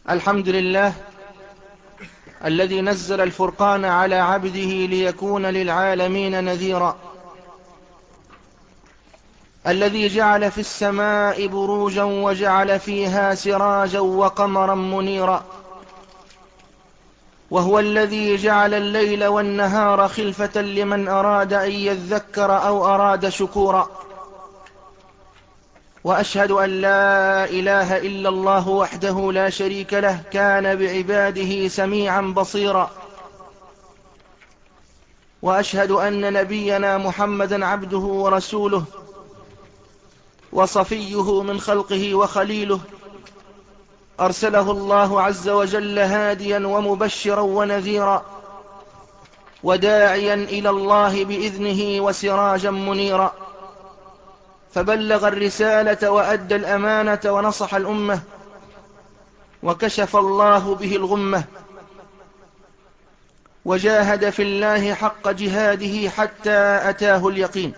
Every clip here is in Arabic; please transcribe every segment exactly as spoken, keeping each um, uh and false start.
الحمد لله الذي نزل الفرقان على عبده ليكون للعالمين نذيرا، الذي جعل في السماء بروجا وجعل فيها سراجا وقمرا منيرا، وهو الذي جعل الليل والنهار خلفة لمن أراد أن يذكر أو أراد شكورا. وأشهد أن لا إله إلا الله وحده لا شريك له، كان بعباده سميعا بصيرا. وأشهد أن نبينا محمدا عبده ورسوله وصفيه من خلقه وخليله، أرسله الله عز وجل هاديا ومبشرا ونذيرا، وداعيا إلى الله بإذنه وسراجا منيرا، فبلغ الرسالة وأدى الأمانة ونصح الأمة، وكشف الله به الغمة، وجاهد في الله حق جهاده حتى أتاه اليقين.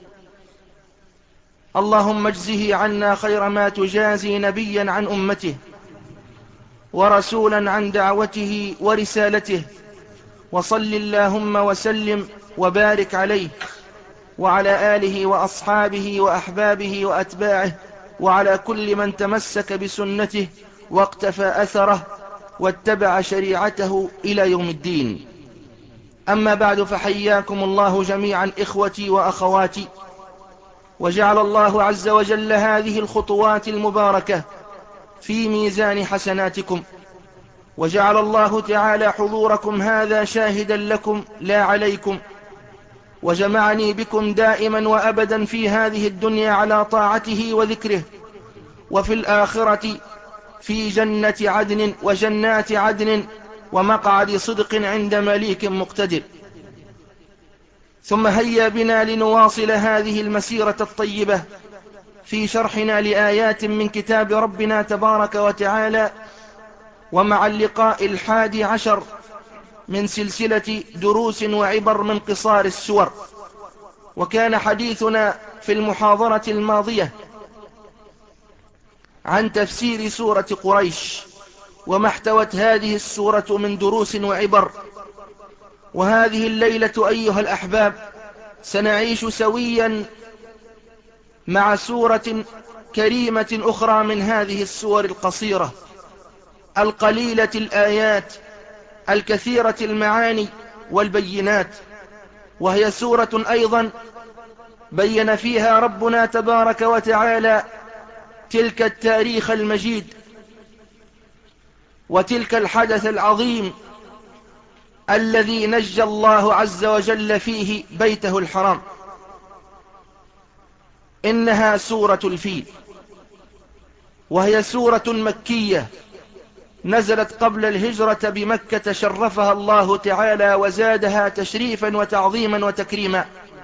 اللهم اجزه عنا خير ما تجازي نبيا عن أمته، ورسولا عن دعوته ورسالته، وصل اللهم وسلم وبارك عليه وعلى آله وأصحابه وأحبابه وأتباعه، وعلى كل من تمسك بسنته واقتفى أثره واتبع شريعته إلى يوم الدين. أما بعد، فحياكم الله جميعا إخوتي وأخواتي، وجعل الله عز وجل هذه الخطوات المباركة في ميزان حسناتكم، وجعل الله تعالى حضوركم هذا شاهدا لكم لا عليكم، وجمعني بكم دائما وأبدا في هذه الدنيا على طاعته وذكره، وفي الآخرة في جنة عدن وجنات عدن ومقعد صدق عند مليك مقتدر. ثم هيا بنا لنواصل هذه المسيرة الطيبة في شرحنا لآيات من كتاب ربنا تبارك وتعالى، ومع اللقاء الحادي عشر من سلسلة دروس وعبر من قصار السور. وكان حديثنا في المحاضرة الماضية عن تفسير سورة قريش وما احتوت هذه السورة من دروس وعبر. وهذه الليلة أيها الأحباب سنعيش سويا مع سورة كريمة أخرى من هذه السور القصيرة القليلة الآيات الكثيرة المعاني والبينات، وهي سورة أيضا بين فيها ربنا تبارك وتعالى تلك التاريخ المجيد وتلك الحدث العظيم الذي نجى الله عز وجل فيه بيته الحرام. إنها سورة الفيل، وهي سورة مكية نزلت قبل الهجرة بمكة، شرفها الله تعالى وزادها تشريفا وتعظيما وتكريما.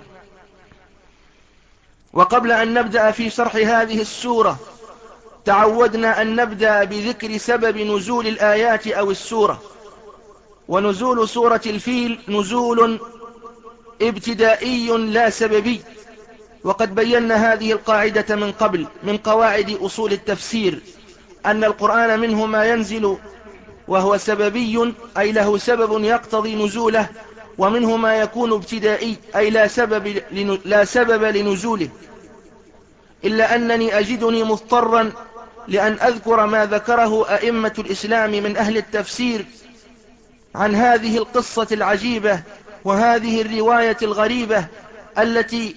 وقبل أن نبدأ في شرح هذه السورة تعودنا أن نبدأ بذكر سبب نزول الآيات أو السورة. ونزول سورة الفيل نزول ابتدائي لا سببي، وقد بينا هذه القاعدة من قبل من قواعد أصول التفسير، أن القرآن منه ما ينزل وهو سببي أي له سبب يقتضي نزوله، ومنه ما يكون ابتدائي أي لا سبب, لا سبب لنزوله، إلا أنني أجدني مضطرا لأن أذكر ما ذكره أئمة الإسلام من أهل التفسير عن هذه القصة العجيبة وهذه الرواية الغريبة التي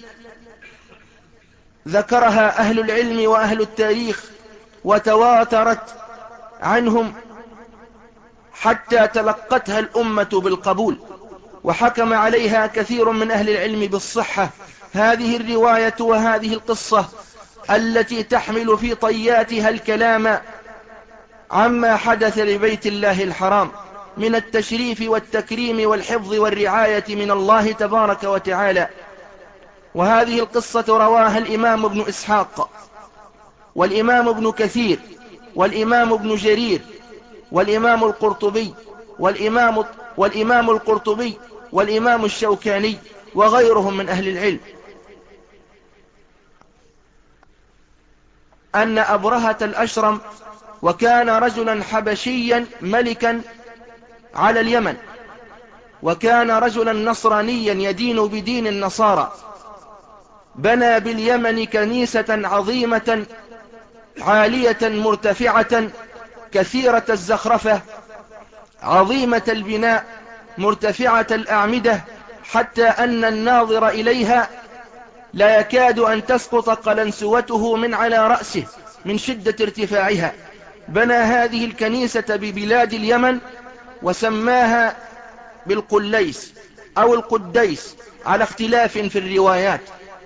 ذكرها أهل العلم وأهل التاريخ وتواترت عنهم حتى تلقتها الأمة بالقبول، وحكم عليها كثير من أهل العلم بالصحة. هذه الرواية وهذه القصة التي تحمل في طياتها الكلام عما حدث لبيت الله الحرام من التشريف والتكريم والحفظ والرعاية من الله تبارك وتعالى. وهذه القصة رواها الإمام ابن إسحاق والإمام ابن كثير والإمام ابن جرير والإمام القرطبي والإمام, والإمام القرطبي والإمام الشوكاني وغيرهم من أهل العلم، أن أبرهة الأشرم وكان رجلا حبشيا ملكا على اليمن، وكان رجلا نصرانيا يدين بدين النصارى. بنى باليمن كنيسة عظيمة عالية مرتفعة كثيرة الزخرفة عظيمة البناء مرتفعة الأعمدة، حتى أن الناظر إليها لا يكاد أن تسقط قلنسوته من على رأسه من شدة ارتفاعها. بنى هذه الكنيسة ببلاد اليمن وسماها بالقليس أو القديس على اختلاف في الروايات.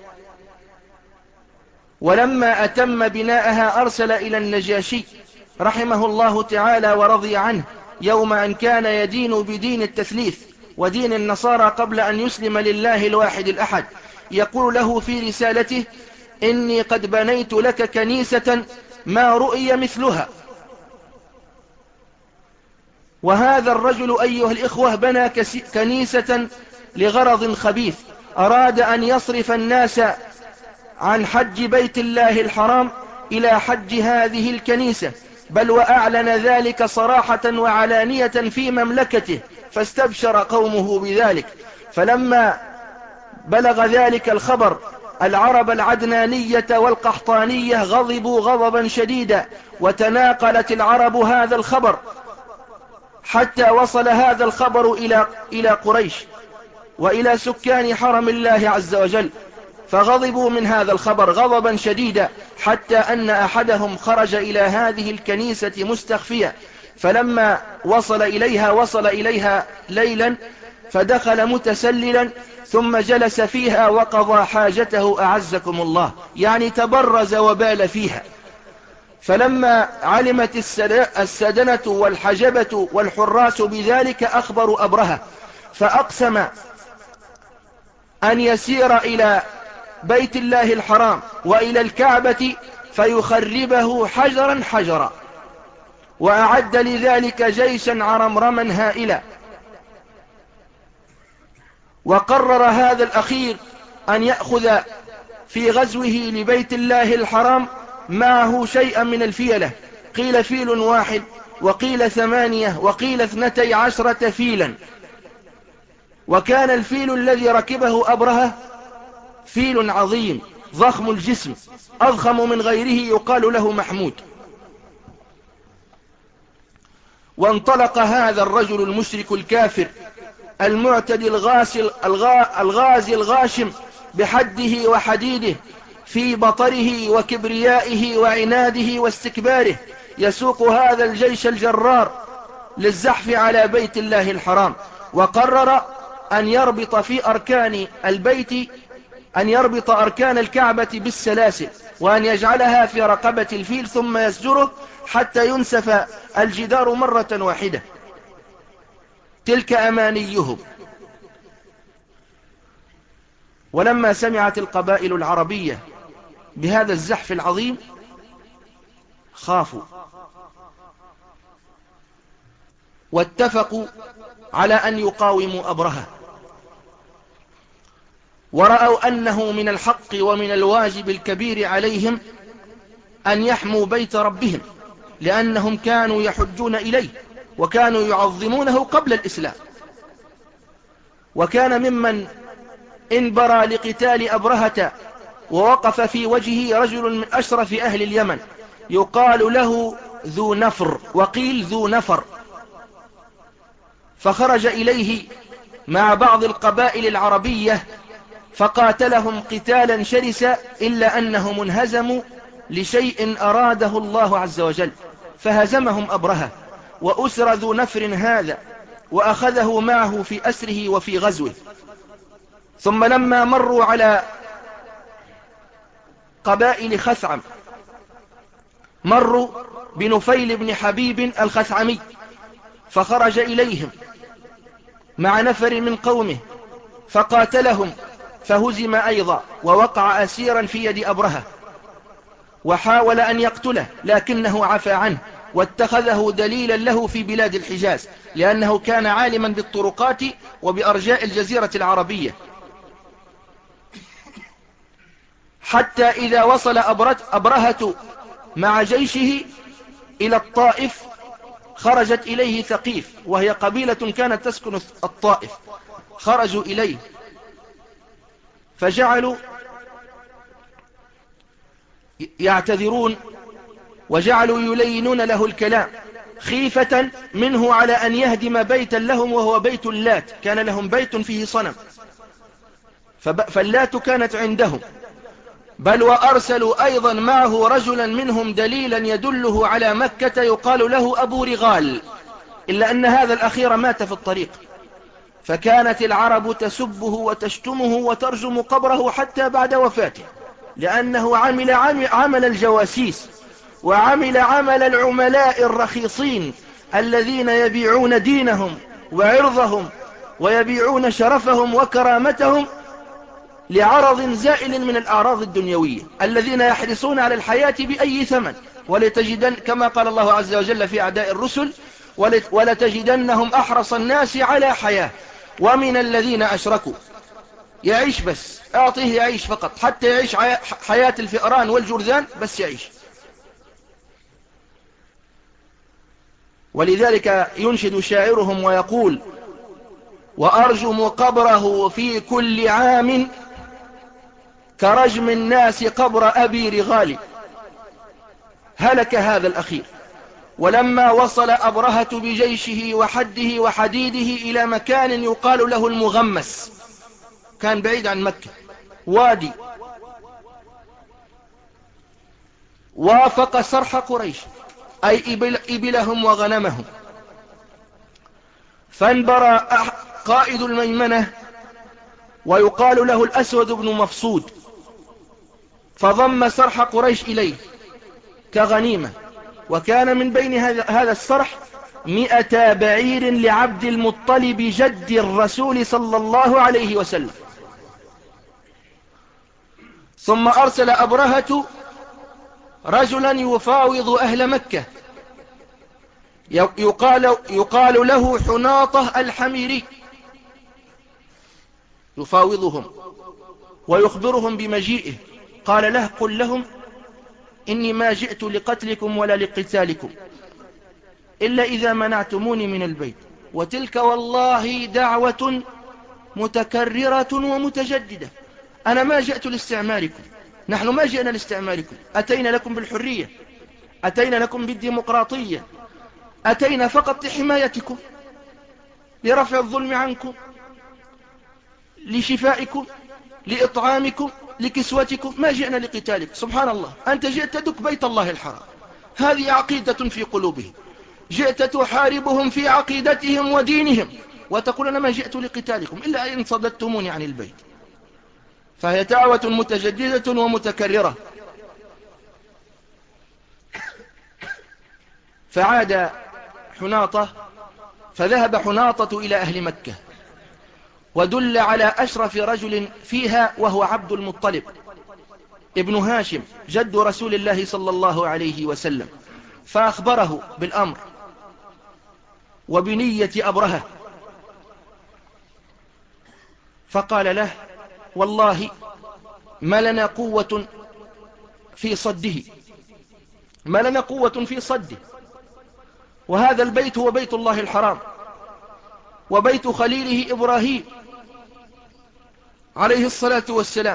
ولما أتم بناءها أرسل إلى النجاشي رحمه الله تعالى ورضي عنه يوم أن كان يدين بدين التثليث ودين النصارى قبل أن يسلم لله الواحد الأحد، يقول له في رسالته: إني قد بنيت لك كنيسة ما رؤي مثلها. وهذا الرجل أيها الإخوة بنى كنيسة لغرض خبيث، أراد أن يصرف الناس عن حج بيت الله الحرام إلى حج هذه الكنيسة، بل وأعلن ذلك صراحة وعلانية في مملكته، فاستبشر قومه بذلك. فلما بلغ ذلك الخبر العرب العدنانية والقحطانية غضبوا غضبا شديدا، وتناقلت العرب هذا الخبر حتى وصل هذا الخبر إلى إلى قريش وإلى سكان حرم الله عز وجل، فغضبوا من هذا الخبر غضبا شديدا، حتى أن أحدهم خرج إلى هذه الكنيسة مستخفيا، فلما وصل إليها وصل إليها ليلا فدخل متسللا ثم جلس فيها وقضى حاجته أعزكم الله، يعني تبرز وبال فيها. فلما علمت السدنة والحجبة والحراس بذلك أخبروا أبرهة، فأقسم أن يسير إلى بيت الله الحرام وإلى الكعبة فيخربه حجرا حجرا، وأعد لذلك جيشا عرمرما هائلا. وقرر هذا الأخير أن يأخذ في غزوه لبيت الله الحرام معه شيئا من الفيلة، قيل فيل واحد وقيل ثمانية وقيل اثنتي عشرة فيلا. وكان الفيل الذي ركبه أبرهة فيل عظيم ضخم الجسم أضخم من غيره يقال له محمود. وانطلق هذا الرجل المشرك الكافر المعتدي الغازي الغازي الغاشم بحده وحديده في بطره وكبريائه وعناده واستكباره، يسوق هذا الجيش الجرار للزحف على بيت الله الحرام. وقرر أن يربط في أركان البيت أن يربط أركان الكعبة بالسلاسل، وأن يجعلها في رقبة الفيل ثم يسجره حتى ينسف الجدار مرة واحدة. تلك أمانيهم. ولما سمعت القبائل العربية بهذا الزحف العظيم خافوا واتفقوا على أن يقاوموا أبرهة، ورأوا أنه من الحق ومن الواجب الكبير عليهم أن يحموا بيت ربهم، لأنهم كانوا يحجون إليه وكانوا يعظمونه قبل الإسلام. وكان ممن انبرى لقتال أبرهة ووقف في وجهه رجل من أشرف أهل اليمن يقال له ذو نفر وقيل ذو نفر، فخرج إليه مع بعض القبائل العربية فقاتلهم قتالا شرسا، إلا أنهم انهزموا لشيء أراده الله عز وجل، فهزمهم أبرهة وأسر ذو نفر هذا وأخذه معه في أسره وفي غزوه. ثم لما مروا على قبائل خثعم مروا بنفيل بن حبيب الخثعمي، فخرج إليهم مع نفر من قومه فقاتلهم فهزم أيضا ووقع أسيرا في يد أبرهة، وحاول أن يقتله لكنه عفى عنه واتخذه دليلا له في بلاد الحجاز، لأنه كان عالما بالطرقات وبأرجاء الجزيرة العربية. حتى إذا وصل أبرهة مع جيشه إلى الطائف خرجت إليه ثقيف، وهي قبيلة كانت تسكن الطائف، خرجوا إليه فجعلوا يعتذرون وجعلوا يلينون له الكلام خيفة منه على أن يهدم بيتا لهم وهو بيت اللات، كان لهم بيت فيه صنم فاللات كانت عندهم، بل وأرسلوا أيضا معه رجلا منهم دليلا يدله على مكة يقال له أبو رغال، إلا أن هذا الأخير مات في الطريق، فكانت العرب تسبه وتشتمه وترجم قبره حتى بعد وفاته، لأنه عمل عمل الجواسيس، وعمل عمل العملاء الرخيصين الذين يبيعون دينهم وعرضهم ويبيعون شرفهم وكرامتهم لعرض زائل من الأعراض الدنيوية، الذين يحرصون على الحياة بأي ثمن، ولتجدن كما قال الله عز وجل في أعداء الرسل ولتجدنهم أحرص الناس على حياة، ومن الذين أشركوا يعيش بس أعطيه يعيش فقط، حتى يعيش حياة الفئران والجرذان بس يعيش. ولذلك ينشد شاعرهم ويقول: وأرجم قبره في كل عام كرجم الناس قبر أبي رغال. هلك هذا الأخير، ولما وصل أبرهة بجيشه وحده وحديده إلى مكان يقال له المغمس، كان بعيد عن مكة، وادي، وافق صرح قريش أي إبل إبلهم وغنمهم، فانبرى قائد الميمنة ويقال له الأسود بن مفصود، فضم صرح قريش إليه كغنيمة، وكان من بين هذا الصرح مئة بعير لعبد المطلب جد الرسول صلى الله عليه وسلم. ثم أرسل أبرهة رجلا يفاوض أهل مكة يقال, يقال له حناطة الحميري، يفاوضهم ويخبرهم بمجيئه، قال له: قل لهم إني ما جئت لقتلكم ولا لقتالكم إلا إذا منعتموني من البيت، وتلك والله دعوة متكررة ومتجددة، أنا ما جئت لاستعماركم، نحن ما جئنا لاستعماركم، أتينا لكم بالحرية، أتينا لكم بالديمقراطية، أتينا فقط لحمايتكم، لرفع الظلم عنكم، لشفائكم، لإطعامكم، لكسوتكم، ما جئنا لقتالكم. سبحان الله، أنت جئت تدك بيت الله الحرام، هذه عقيدة في قلوبهم، جئت تحاربهم في عقيدتهم ودينهم، وتقول أنا ما جئت لقتالكم إلا أن صددتموني عن البيت. فهي دعوة متجددة ومتكررة. فعاد حناطة، فذهب حناطة إلى أهل مكة ودل على أشرف رجل فيها، وهو عبد المطلب ابن هاشم جد رسول الله صلى الله عليه وسلم، فأخبره بالأمر وبنية أبرهة، فقال له: والله ما لنا قوة في صده، ما لنا قوة في صده، وهذا البيت هو بيت الله الحرام وبيت خليله إبراهيم عليه الصلاة والسلام،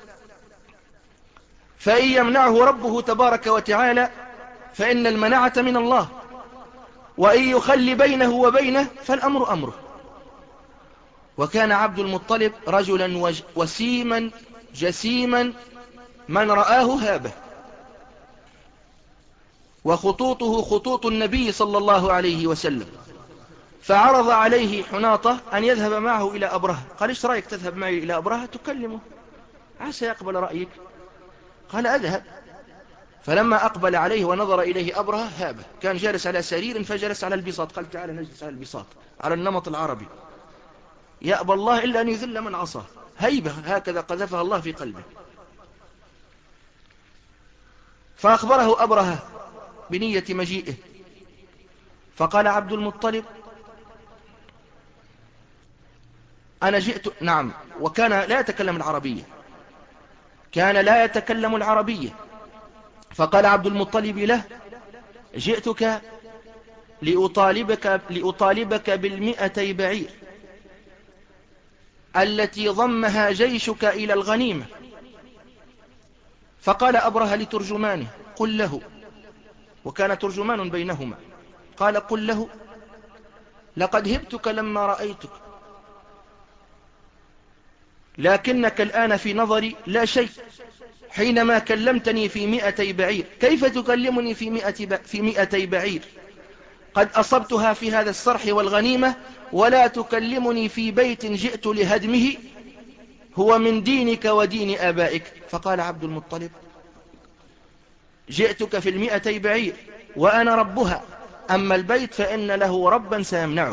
فإن يمنعه ربه تبارك وتعالى فإن المنعة من الله، وإن يخلي بينه وبينه فالأمر أمره. وكان عبد المطلب رجلا وسيما جسيما من رآه هابه، وخطوطه خطوط النبي صلى الله عليه وسلم، فعرض عليه حناطة أن يذهب معه إلى أبرهة، قال: إيش رأيك تذهب معي إلى أبرهة تكلمه عسى يقبل رأيك؟ قال: أذهب. فلما أقبل عليه ونظر إليه أبرهة هابه، كان جالس على سرير فجلس على البساط، قال: تعال نجلس على البساط على النمط العربي، يأبى الله إلا أن يذل من عصاه، هيبة هكذا قذفها الله في قلبه. فأخبره أبرهة بنية مجيئه، فقال عبد المطلب: أنا جئت. نعم، وكان لا يتكلم العربية، كان لا يتكلم العربية. فقال عبد المطلب له: جئتك لأطالبك, لأطالبك بالمئتي بعير التي ضمها جيشك إلى الغنيمة. فقال أبرهة لترجمانه قل له، وكان ترجمان بينهما، قال قل له لقد هبتك لما رأيتك، لكنك الآن في نظري لا شيء، حينما كلمتني في مئتي بعير كيف تكلمني في مئة في مئتي بعير قد أصبتها في هذا الصرح والغنيمة، ولا تكلمني في بيت جئت لهدمه هو من دينك ودين آبائك. فقال عبد المطلب جئتك في المئتي بعير وأنا ربها، أما البيت فإن له ربا سيمنعه.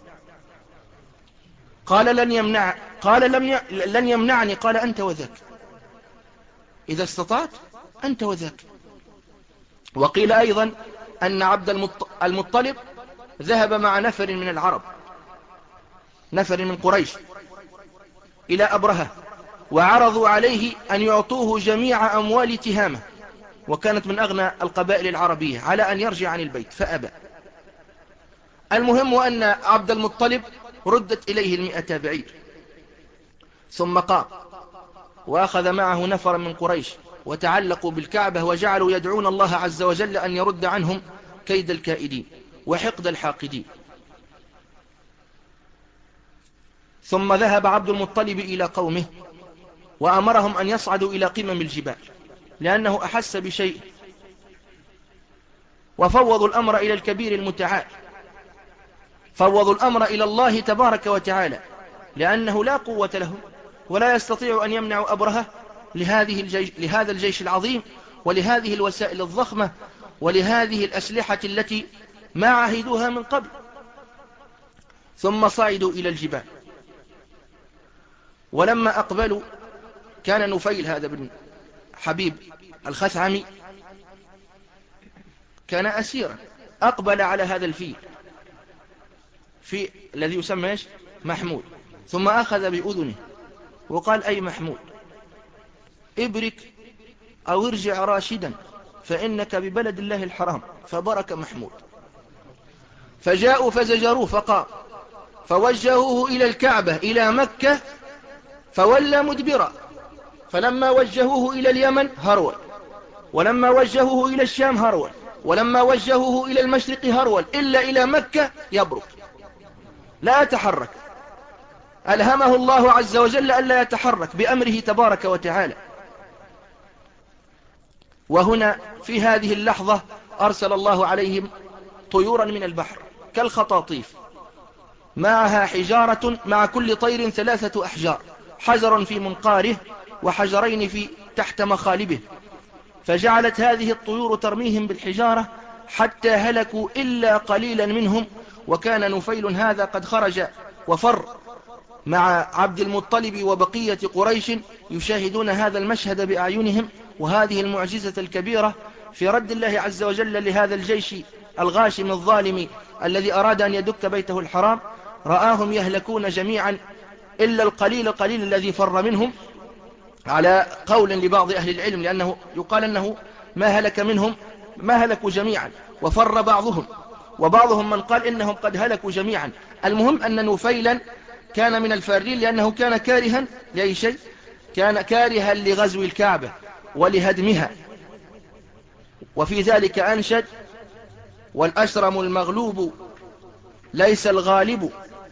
قال لن يمنع قال لم ي... لن يمنعني. قال أنت وذاك، إذا استطعت أنت وذاك. وقيل أيضا أن عبد المطلب ذهب مع نفر من العرب، نفر من قريش، إلى أبرهة، وعرضوا عليه أن يعطوه جميع أموال تهامة، وكانت من أغنى القبائل العربية، على أن يرجع عن البيت فأبى. المهم أن عبد المطلب ردت إليه المئة بعير، ثم قام وأخذ معه نفرا من قريش وتعلقوا بالكعبة وجعلوا يدعون الله عز وجل أن يرد عنهم كيد الكائدين وحقد الحاقدين. ثم ذهب عبد المطلب إلى قومه وأمرهم أن يصعدوا إلى قمم الجبال، لأنه أحس بشيء، وفوضوا الأمر إلى الكبير المتعال، فوضوا الأمر إلى الله تبارك وتعالى، لأنه لا قوة لهم ولا يستطيع أن يمنعوا أبرهة لهذه الجيش لهذا الجيش العظيم ولهذه الوسائل الضخمة ولهذه الأسلحة التي ما عهدوها من قبل. ثم صعدوا إلى الجبال، ولما أقبلوا كان نفيل هذا بن حبيب الخثعمي كان أسيرا، أقبل على هذا الفيل في الذي يسمى إيش؟ محمود، ثم أخذ بأذنه وقال أي محمود ابرك أو ارجع راشدا فإنك ببلد الله الحرام. فبرك محمود، فجاءوا فزجروه فقام، فوجهوه إلى الكعبة إلى مكة فولى مدبرا، فلما وجهوه إلى اليمن هرول، ولما وجهوه إلى الشام هرول، ولما وجهوه إلى المشرق هرول، إلا إلى مكة يبرك لا يتحرك. ألهمه الله عز وجل ألا يتحرك بأمره تبارك وتعالى. وهنا في هذه اللحظة أرسل الله عليهم طيورا من البحر كالخطاطيف، معها حجارة، مع كل طير ثلاثة أحجار، حجر في منقاره وحجرين في تحت مخالبه، فجعلت هذه الطيور ترميهم بالحجارة حتى هلكوا إلا قليلا منهم. وكان نفيل هذا قد خرج وفر مع عبد المطلب وبقية قريش يشاهدون هذا المشهد بأعينهم، وهذه المعجزة الكبيرة في رد الله عز وجل لهذا الجيش الغاشم الظالم الذي أراد أن يدك بيته الحرام. رآهم يهلكون جميعا إلا القليل القليل الذي فر منهم، على قول لبعض أهل العلم، لأنه يقال أنه ما هلك منهم ما هلكوا جميعا وفر بعضهم، وبعضهم من قال إنهم قد هلكوا جميعا. المهم أن نفيلا كان من الفارين، لأنه كان كارها لأي شيء، كان كارها لغزو الكعبة ولهدمها. وفي ذلك أنشد والأشرم المغلوب ليس الغالب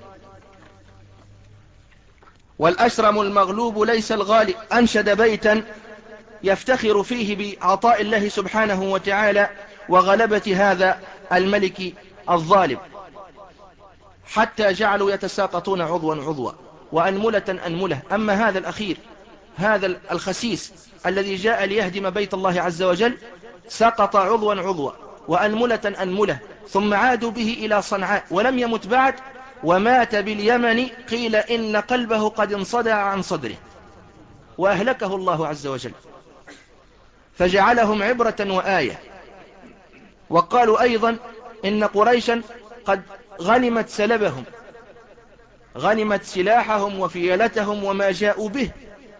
والأشرم المغلوب ليس الغالب. أنشد بيتا يفتخر فيه بعطاء الله سبحانه وتعالى وغلبة هذا الملك الظالم، حتى جعلوا يتساقطون عضوا عضوا وأنملة أنملة. أما هذا الأخير، هذا الخسيس الذي جاء ليهدم بيت الله عز وجل، سقط عضوا عضوا وأنملة أنملة، ثم عادوا به إلى صنعاء ولم يمت بعد، ومات باليمن. قيل إن قلبه قد انصدع عن صدره، وأهلكه الله عز وجل، فجعلهم عبرة وآية. وقالوا أيضا إن قريشا قد غنمت سلبهم، غنمت سلاحهم وفيلتهم وما جاءوا به،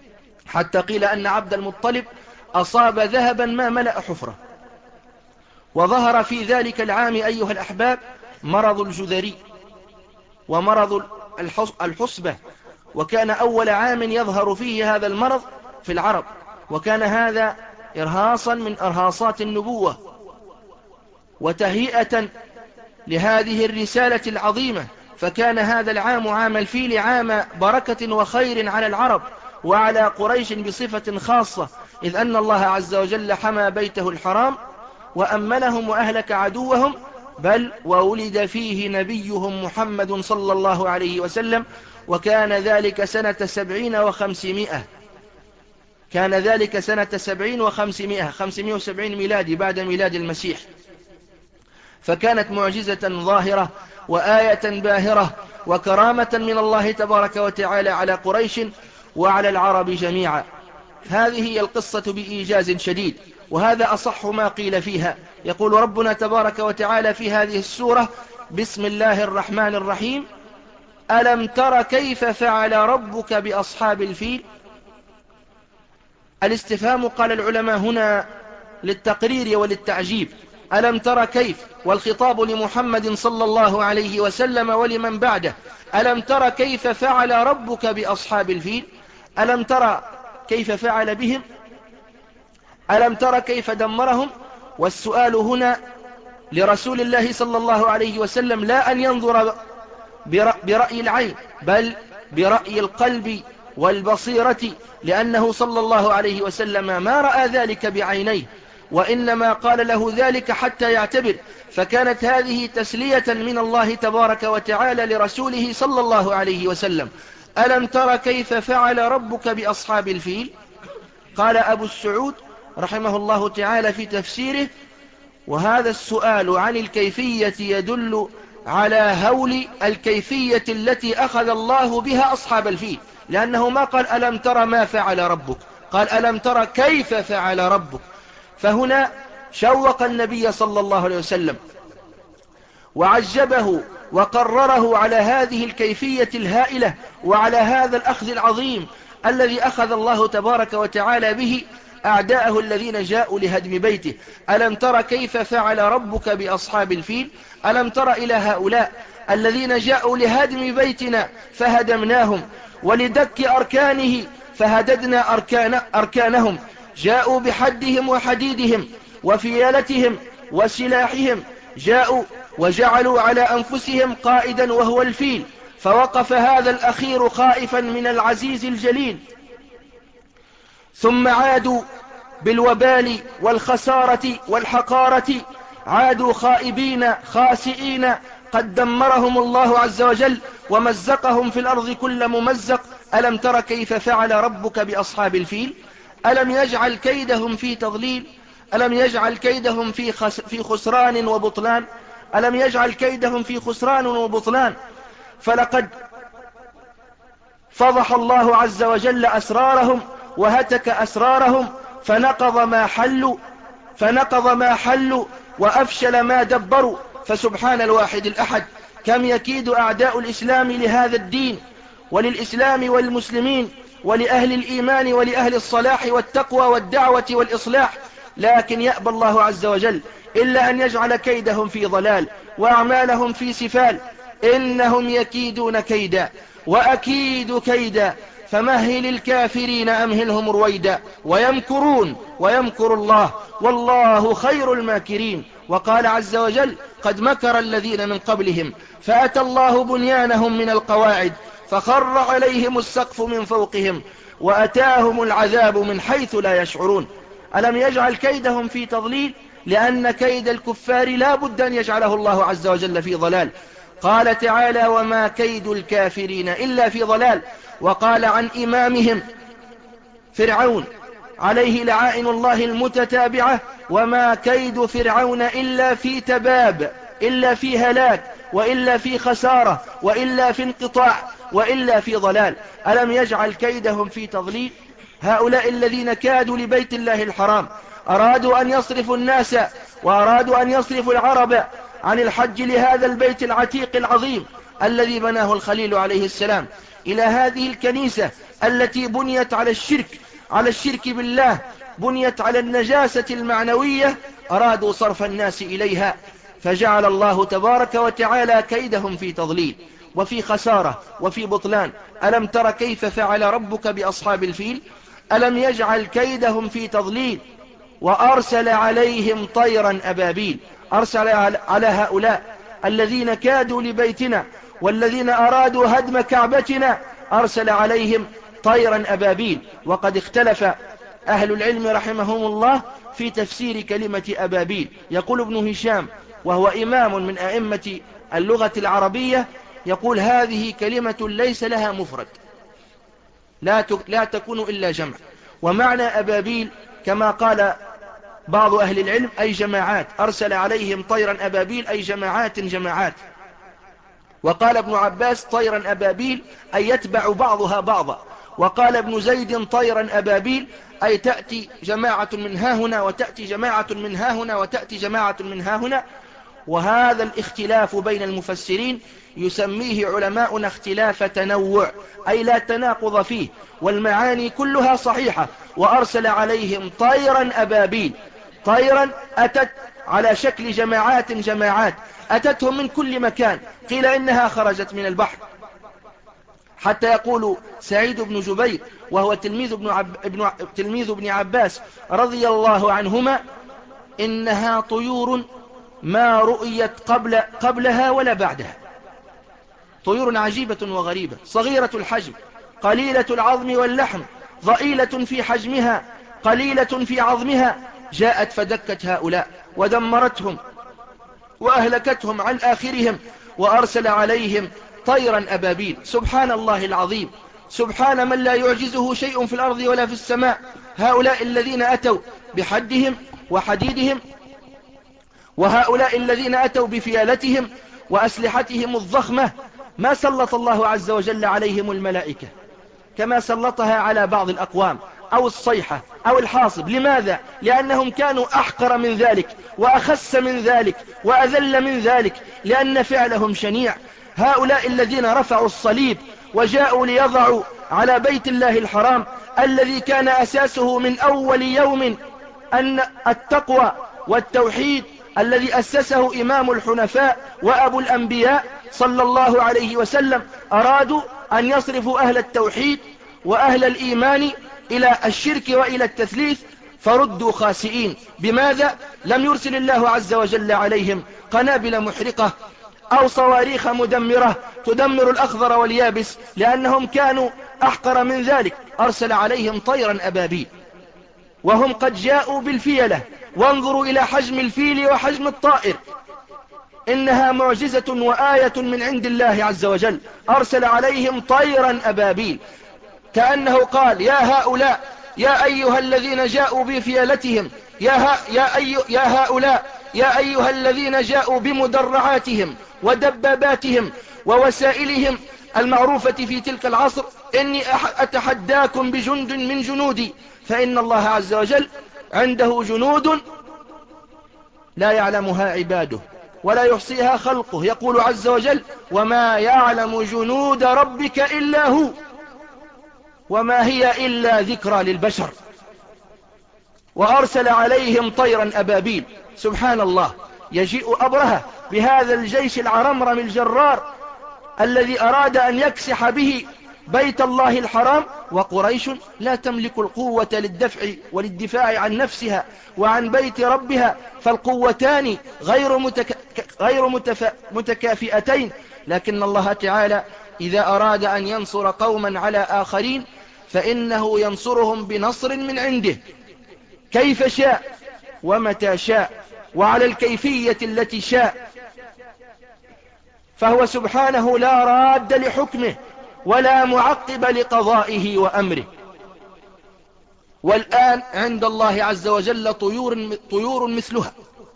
حتى قيل أن عبد المطلب أصاب ذهبا ما ملأ حفرة. وظهر في ذلك العام أيها الأحباب مرض الجذري ومرض الحصبة، وكان أول عام يظهر فيه هذا المرض في العرب، وكان هذا إرهاصا من إرهاصات النبوة وتهيئة لهذه الرسالة العظيمة. فكان هذا العام عام الفيل عام بركة وخير على العرب وعلى قريش بصفة خاصة، إذ أن الله عز وجل حمى بيته الحرام وأمنهم وأهلك عدوهم، بل وولد فيه نبيهم محمد صلى الله عليه وسلم، وكان ذلك سنة سبعين وخمسمائة كان ذلك سنة سبعين وخمسمائة خمسمائة وسبعين ميلادي بعد ميلاد المسيح. فكانت معجزة ظاهرة وآية باهرة وكرامة من الله تبارك وتعالى على قريش وعلى العرب جميعا. هذه هي القصة بإيجاز شديد، وهذا أصح ما قيل فيها. يقول ربنا تبارك وتعالى في هذه السورة: بسم الله الرحمن الرحيم، ألم تر كيف فعل ربك بأصحاب الفيل؟ الاستفهام قال العلماء هنا للتقرير وللتعجيب. ألم تر كيف، والخطاب لمحمد صلى الله عليه وسلم ولمن بعده. ألم تر كيف فعل ربك بأصحاب الفيل؟ ألم تر كيف فعل بهم؟ ألم تر كيف دمرهم؟ والسؤال هنا لرسول الله صلى الله عليه وسلم لا أن ينظر برأي العين، بل برأي القلب والبصيرة، لأنه صلى الله عليه وسلم ما رأى ذلك بعينيه، وإنما قال له ذلك حتى يعتبر. فكانت هذه تسلية من الله تبارك وتعالى لرسوله صلى الله عليه وسلم. ألم تر كيف فعل ربك بأصحاب الفيل؟ قال أبو السعود رحمه الله تعالى في تفسيره: وهذا السؤال عن الكيفية يدل على هول الكيفية التي أخذ الله بها أصحاب الفيل، لأنه ما قال ألم تر ما فعل ربك، قال ألم تر كيف فعل ربك. فهنا شوق النبي صلى الله عليه وسلم وعجبه وقرره على هذه الكيفية الهائلة وعلى هذا الأخذ العظيم الذي أخذ الله تبارك وتعالى به أعداءه الذين جاءوا لهدم بيته. ألم تر كيف فعل ربك بأصحاب الفيل؟ ألم تر إلى هؤلاء الذين جاءوا لهدم بيتنا فهدمناهم، ولدك أركانه فهددنا أركان أركانهم، جاءوا بحدهم وحديدهم وفيالتهم وسلاحهم، جاءوا وجعلوا على أنفسهم قائدا وهو الفيل، فوقف هذا الأخير خائفا من العزيز الجليل، ثم عادوا بالوبال والخسارة والحقارة، عادوا خائبين خاسئين، قد دمرهم الله عز وجل ومزقهم في الأرض كل ممزق. ألم تر كيف فعل ربك بأصحاب الفيل؟ ألم يجعل كيدهم في تضليل؟ ألم يجعل كيدهم في, خس في خسران وبطلان؟ ألم يجعل كيدهم في خسران وبطلان؟ فلقد فضح الله عز وجل أسرارهم وهتك أسرارهم، فنقض ما حلوا فنقض ما حلوا وأفشل ما دبروا. فسبحان الواحد الأحد، كم يكيد أعداء الإسلام لهذا الدين وللإسلام والمسلمين ولأهل الإيمان ولأهل الصلاح والتقوى والدعوة والإصلاح، لكن يأبى الله عز وجل إلا أن يجعل كيدهم في ضلال وأعمالهم في سفال. إنهم يكيدون كيدا وأكيد كيدا، فمهل الكافرين أمهلهم رويدا، ويمكرون ويمكر الله والله خير الماكرين. وقال عز وجل: قد مكر الذين من قبلهم فأتى الله بنيانهم من القواعد فخر عليهم السقف من فوقهم وأتاهم العذاب من حيث لا يشعرون. ألم يجعل كيدهم في تضليل؟ لأن كيد الكفار لا بد أن يجعله الله عز وجل في ضلال. قال تعالى: وما كيد الكافرين إلا في ضلال. وقال عن إمامهم فرعون عليه لعائن الله المتتابعة: وما كيد فرعون إلا في تباب، إلا في هلاك، وإلا في خسارة، وإلا في انقطاع، وإلا في ضلال. ألم يجعل كيدهم في تضليل؟ هؤلاء الذين كادوا لبيت الله الحرام أرادوا أن يصرفوا الناس وأرادوا أن يصرفوا العرب عن الحج لهذا البيت العتيق العظيم الذي بناه الخليل عليه السلام، إلى هذه الكنيسة التي بنيت على الشرك على الشرك بالله، بنيت على النجاسة المعنوية أرادوا صرف الناس إليها، فجعل الله تبارك وتعالى كيدهم في تضليل وفي خسارة وفي بطلان. ألم تر كيف فعل ربك بأصحاب الفيل؟ ألم يجعل كيدهم في تضليل وأرسل عليهم طيرا أبابيل. أرسل على هؤلاء الذين كادوا لبيتنا والذين أرادوا هدم كعبتنا، أرسل عليهم طيرا أبابيل. وقد اختلف أهل العلم رحمهم الله في تفسير كلمة أبابيل. يقول ابن هشام وهو إمام من أئمة اللغة العربية، يقول هذه كلمة ليس لها مفرد، لا لا تكون إلا جمع، ومعنى أبابيل كما قال بعض أهل العلم أي جماعات، أرسل عليهم طيرا أبابيل أي جماعات جماعات. وقال ابن عباس طيرا أبابيل أي يتبع بعضها بعضا. وقال ابن زيد طيرا أبابيل أي تأتي جماعة من ها هنا وتأتي جماعة من ها هنا وتأتي جماعة من ها هنا. وهذا الاختلاف بين المفسرين يسميه علماؤنا اختلاف تنوع، أي لا تناقض فيه، والمعاني كلها صحيحة. وأرسل عليهم طيرا أبابيل، طيرا أتت على شكل جماعات جماعات، أتتهم من كل مكان، قيل إنها خرجت من البحر، حتى يقول سعيد بن جبير وهو تلميذ ابن, عب... ابن... تلميذ ابن عباس رضي الله عنهما: إنها طيور ما رؤيت قبل قبلها ولا بعدها. طيور عجيبة وغريبة، صغيرة الحجم، قليلة العظم واللحم، ضئيلة في حجمها، قليلة في عظمها، جاءت فدكت هؤلاء ودمرتهم وأهلكتهم عن آخرهم، وأرسل عليهم طيرا أبابيل. سبحان الله العظيم، سبحان من لا يعجزه شيء في الأرض ولا في السماء. هؤلاء الذين أتوا بحدهم وحديدهم، وهؤلاء الذين أتوا بفيالتهم وأسلحتهم الضخمة، ما سلط الله عز وجل عليهم الملائكة كما سلطها على بعض الأقوام، أو الصيحة أو الحاصب. لماذا؟ لأنهم كانوا أحقر من ذلك وأخس من ذلك وأذل من ذلك، لأن فعلهم شنيع. هؤلاء الذين رفعوا الصليب وجاءوا ليضعوا على بيت الله الحرام الذي كان أساسه من أول يوم أن التقوى والتوحيد، الذي أسسه إمام الحنفاء وأبو الأنبياء صلى الله عليه وسلم، أرادوا أن يصرفوا أهل التوحيد وأهل الإيمان إلى الشرك وإلى التثليث، فردوا خاسئين. بماذا؟ لم يرسل الله عز وجل عليهم قنابل محرقة أو صواريخ مدمرة تدمر الأخضر واليابس، لأنهم كانوا أحقر من ذلك. أرسل عليهم طيرا أبابيل وهم قد جاءوا بالفيلة. وانظروا إلى حجم الفيل وحجم الطائر، إنها معجزة وآية من عند الله عز وجل. أرسل عليهم طيرا أبابيل، كأنه قال: يا هؤلاء، يا أيها الذين جاءوا بفيلتهم، يا, ها يا, أي يا هؤلاء يا أيها الذين جاءوا بمدرعاتهم ودباباتهم ووسائلهم المعروفة في تلك العصر، إني أتحداكم بجند من جنودي، فإن الله عز وجل عنده جنود لا يعلمها عباده ولا يحصيها خلقه. يقول عز وجل: وما يعلم جنود ربك إلا هو وما هي إلا ذكرى للبشر. وأرسل عليهم طيرا أبابيل. سبحان الله، يجيء أبرهة بهذا الجيش العرمرم الجرار الذي أراد أن يكسح به بيت الله الحرام، وقريش لا تملك القوة للدفع وللدفاع عن نفسها وعن بيت ربها، فالقوتان غير, متك... غير متف... متكافئتين. لكن الله تعالى إذا أراد أن ينصر قوما على آخرين فإنه ينصرهم بنصر من عنده كيف شاء ومتى شاء وعلى الكيفية التي شاء، فهو سبحانه لا راد لحكمه ولا معقب لقضائه وأمره. والآن عند الله عز وجل طيور, طيور مثلها،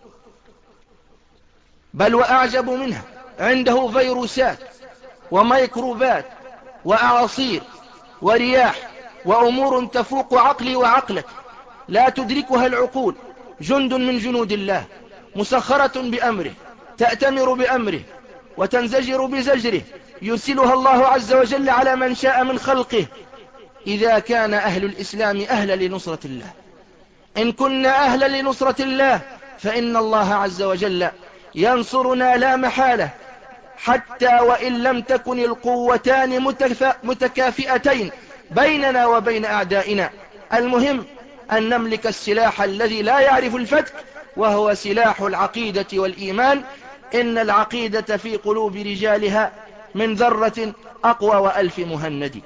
بل وأعجب منها. عنده فيروسات وميكروبات وأعاصير ورياح وأمور تفوق عقلي وعقلك لا تدركها العقول. جند من جنود الله مسخرة بأمره، تأتمر بأمره وتنزجر بزجره، يرسلها الله عز وجل على من شاء من خلقه إذا كان أهل الإسلام أهلا لنصرة الله. إن كنا أهلا لنصرة الله فإن الله عز وجل ينصرنا لا محالة، حتى وإن لم تكن القوتان متكافئتين بيننا وبين أعدائنا. المهم أن نملك السلاح الذي لا يعرف الفتك، وهو سلاح العقيدة والإيمان. إن العقيدة في قلوب رجالها من ذرة أقوى وألف مهند.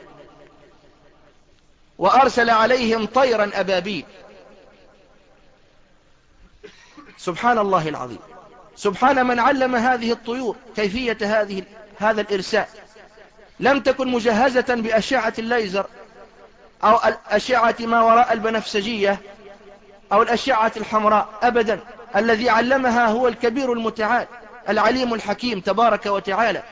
وأرسل عليهم طيرا أبابيل. سبحان الله العظيم، سبحان من علم هذه الطيور كيفية هذه هذا الإرسال. لم تكن مجهزة بأشعة الليزر أو الأشعة ما وراء البنفسجية أو الأشعة الحمراء أبدا. الذي علمها هو الكبير المتعال العليم الحكيم تبارك وتعالى.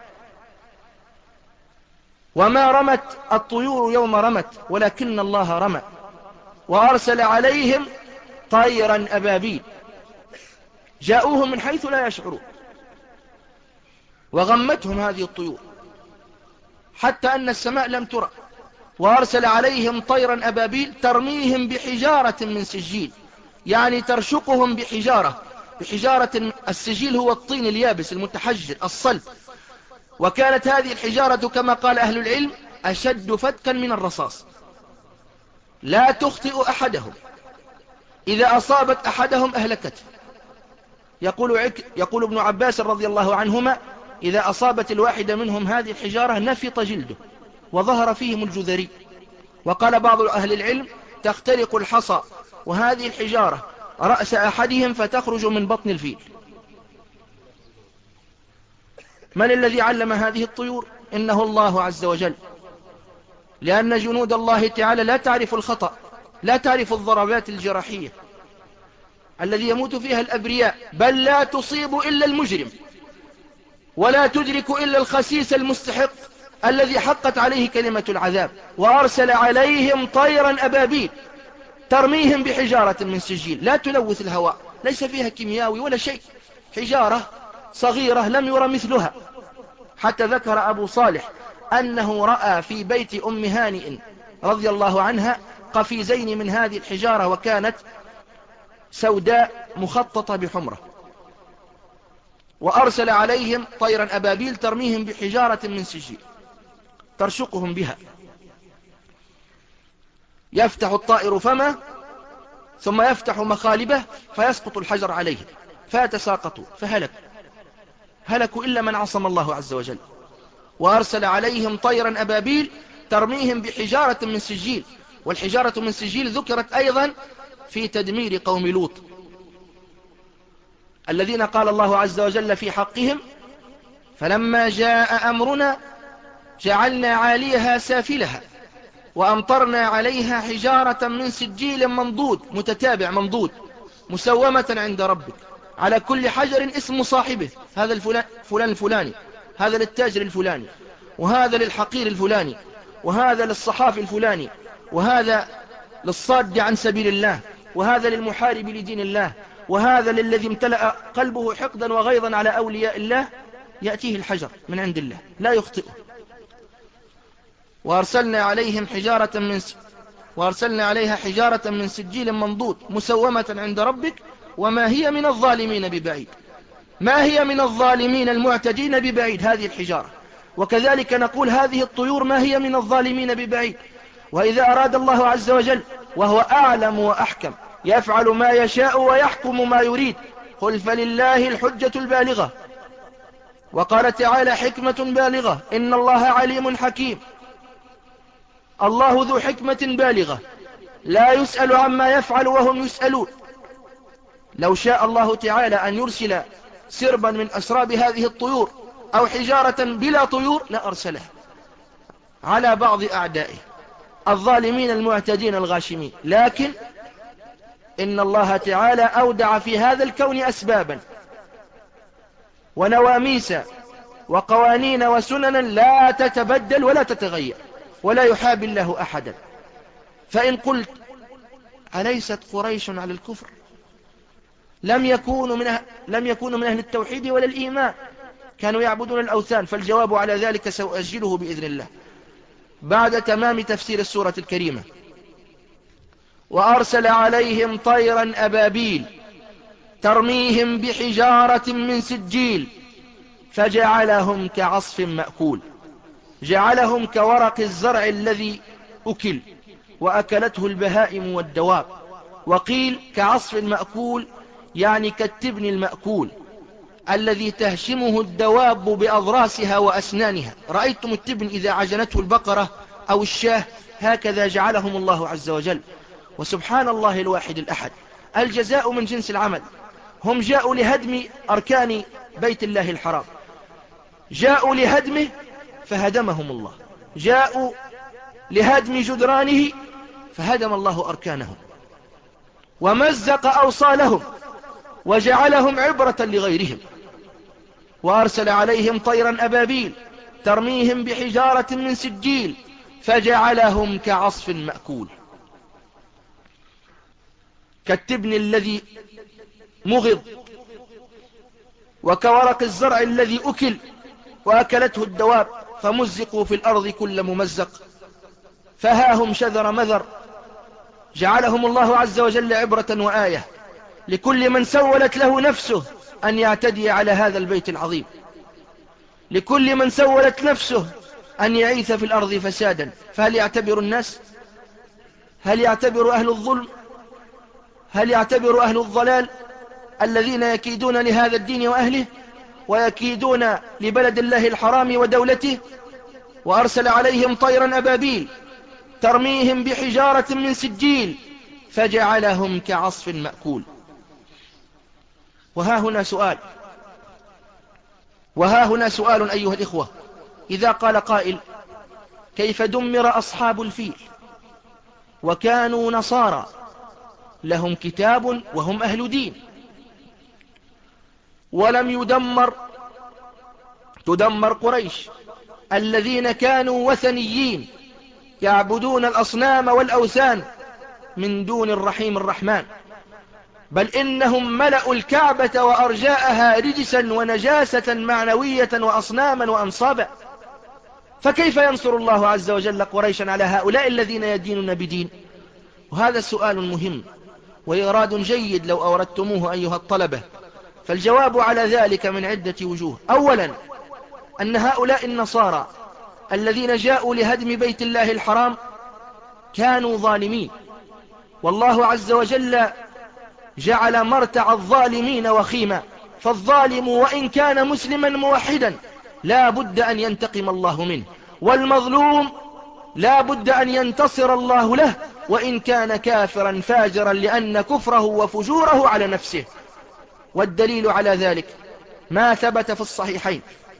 وما رمت الطيور يوم رمت، ولكن الله رمى. وأرسل عليهم طيرا أبابيل جاءوهم من حيث لا يشعرون، وغمتهم هذه الطيور حتى أن السماء لم ترى. وأرسل عليهم طيرا أبابيل ترميهم بحجارة من سجيل، يعني ترشقهم بحجارة بحجارة السجيل هو الطين اليابس المتحجر الصلب. وكانت هذه الحجارة كما قال أهل العلم أشد فتكا من الرصاص، لا تخطئ أحدهم، إذا أصابت أحدهم أهلكته. يقول, عك يقول ابن عباس رضي الله عنهما: إذا أصابت الواحد منهم هذه الحجارة نفط جلده وظهر فيهم الجذري. وقال بعض أهل العلم: تخترق الحصى وهذه الحجارة رأس أحدهم فتخرج من بطن الفيل. من الذي علم هذه الطيور؟ إنه الله عز وجل، لأن جنود الله تعالى لا تعرف الخطأ، لا تعرف الضربات الجراحية الذي يموت فيها الأبرياء، بل لا تصيب إلا المجرم، ولا تدرك إلا الخسيس المستحق الذي حقت عليه كلمة العذاب. وأرسل عليهم طيرا أبابيل ترميهم بحجارة من سجيل لا تلوث الهواء، ليس فيها كيمياوي ولا شيء، حجارة صغيرة لم يرى مثلها. حتى ذكر أبو صالح أنه رأى في بيت أم هانئ رضي الله عنها قفيزين من هذه الحجارة، وكانت سوداء مخططة بحمرة. وأرسل عليهم طيرا أبابيل ترميهم بحجارة من سجيل ترشقهم بها. يفتح الطائر فمه ثم يفتح مخالبه فيسقط الحجر عليهم فيتساقطوا فهلكوا هلكوا إلا من عصم الله عز وجل. وأرسل عليهم طيرا أبابيل ترميهم بحجارة من سجيل. والحجارة من سجيل ذكرت أيضا في تدمير قوم لوط الذين قال الله عز وجل في حقهم: فلما جاء أمرنا جعلنا عاليها سافلها وأمطرنا عليها حجارة من سجيل منضود متتابع منضود مسومة عند ربك. على كل حجر اسم صاحبه، هذا الفلان فلان الفلاني، هذا للتاجر الفلاني، وهذا للحقير الفلاني، وهذا للصحافي الفلاني، وهذا للصاد عن سبيل الله، وهذا للمحارب لدين الله، وهذا للذي امتلأ قلبه حقدا وغيظا على أولياء الله. يأتيه الحجر من عند الله لا يخطئه. وأرسلنا عليهم حجارة من س... وأرسلنا عليها حجارة من سجيل منضود مسومة عند ربك وما هي من الظالمين ببعيد. ما هي من الظالمين المعتدين ببعيد هذه الحجارة. وكذلك نقول هذه الطيور ما هي من الظالمين ببعيد. وإذا أراد الله عز وجل وهو أعلم وأحكم يفعل ما يشاء ويحكم ما يريد. قل فلله الحجة البالغة. وقال تعالى: حكمة بالغة إن الله عليم حكيم. الله ذو حكمة بالغة لا يسأل عما يفعل وهم يسألون. لو شاء الله تعالى أن يرسل سربا من أسراب هذه الطيور أو حجارة بلا طيور لأرسلها على بعض أعدائه الظالمين المعتدين الغاشمين. لكن إن الله تعالى أودع في هذا الكون أسبابا ونواميس وقوانين وسننا لا تتبدل ولا تتغير ولا يحاب الله أحدا. فإن قلت: أليست قريش على الكفر؟ لم يكونوا من أهل لم يكونوا من أهل التوحيد ولا الإيمان، كانوا يعبدون الأوثان. فالجواب على ذلك سأؤجله بإذن الله بعد تمام تفسير السورة الكريمة. وأرسل عليهم طيرا أبابيل ترميهم بحجارة من سجيل فجعلهم كعصف مأكول. جعلهم كورق الزرع الذي أكل وأكلته البهائم والدواب. وقيل كعصف مأكول يعني كالتبن المأكول الذي تهشمه الدواب بأضراسها وأسنانها. رأيتم التبن إذا عجنته البقرة أو الشاه؟ هكذا جعلهم الله عز وجل. وسبحان الله الواحد الأحد، الجزاء من جنس العمل. هم جاءوا لهدم أركان بيت الله الحرام، جاءوا لهدمه فهدمهم الله، جاءوا لهدم جدرانه فهدم الله أركانهم ومزق أوصالهم وجعلهم عبرة لغيرهم. وأرسل عليهم طيرا أبابيل ترميهم بحجارة من سجيل فجعلهم كعصف مأكول. كالتبن الذي مغض وكورق الزرع الذي أكل وأكلته الدواب فمزقوا في الأرض كل ممزق فها هم شذر مذر. جعلهم الله عز وجل عبرة وآية لكل من سولت له نفسه أن يعتدي على هذا البيت العظيم، لكل من سولت نفسه أن يعيث في الأرض فسادا. فهل يعتبر الناس؟ هل يعتبر أهل الظلم؟ هل يعتبر أهل الضلال الذين يكيدون لهذا الدين وأهله ويكيدون لبلد الله الحرام ودولته؟ وأرسل عليهم طيرا أبابيل ترميهم بحجارة من سجيل فجعلهم كعصف مأكول. وها هنا سؤال وها هنا سؤال أيها الإخوة، إذا قال قائل كيف دمر أصحاب الفيل وكانوا نصارى لهم كتاب وهم أهل دين، ولم يدمر تدمر قريش الذين كانوا وثنيين يعبدون الأصنام والأوثان من دون الرحيم الرحمن، بل إنهم ملأوا الكعبة وأرجاءها رجسا ونجاسة معنوية وأصناما وأنصابا. فكيف ينصر الله عز وجل قريشا على هؤلاء الذين يدينون بدين؟ وهذا سؤال مهم وإيراد جيد لو أوردتموه أيها الطلبة. فالجواب على ذلك من عدة وجوه. أولا، أن هؤلاء النصارى الذين جاءوا لهدم بيت الله الحرام كانوا ظالمين، والله عز وجل جعل مرتع الظالمين وخيما، فالظالم وإن كان مسلما موحدا لا بد أن ينتقم الله منه، والمظلوم لا بد أن ينتصر الله له وإن كان كافرا فاجرا، لأن كفره وفجوره على نفسه. والدليل على ذلك ما ثبت في الصحيحين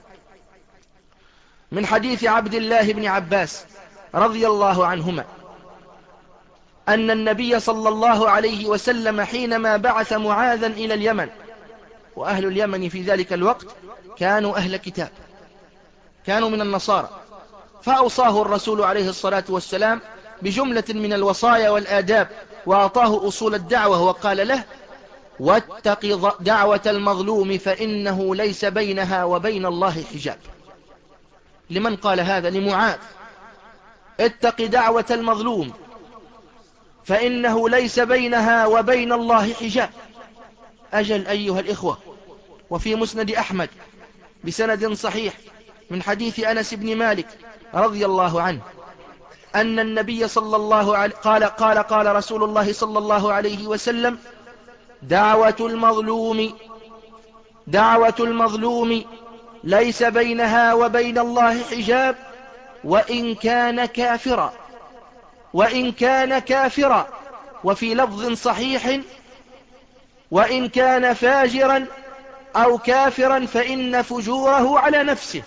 من حديث عبد الله بن عباس رضي الله عنهما أن النبي صلى الله عليه وسلم حينما بعث معاذا إلى اليمن، وأهل اليمن في ذلك الوقت كانوا أهل كتاب، كانوا من النصارى، فأوصاه الرسول عليه الصلاة والسلام بجملة من الوصايا والآداب، وأعطاه أصول الدعوة وقال له: واتق دعوة المظلوم فإنه ليس بينها وبين الله حجاب. لمن قال هذا؟ لمعاذ. اتق دعوة المظلوم فإنه ليس بينها وبين الله حجاب. أجل أيها الإخوة. وفي مسند أحمد بسند صحيح من حديث أنس بن مالك رضي الله عنه أن النبي صلى الله عليه قال قال قال رسول الله صلى الله عليه وسلم: دعوة المظلوم دعوة المظلوم ليس بينها وبين الله حجاب وإن كان كافرا وإن كان كافرا وفي لفظ صحيح: وإن كان فاجرا أو كافرا فإن فجوره على نفسه.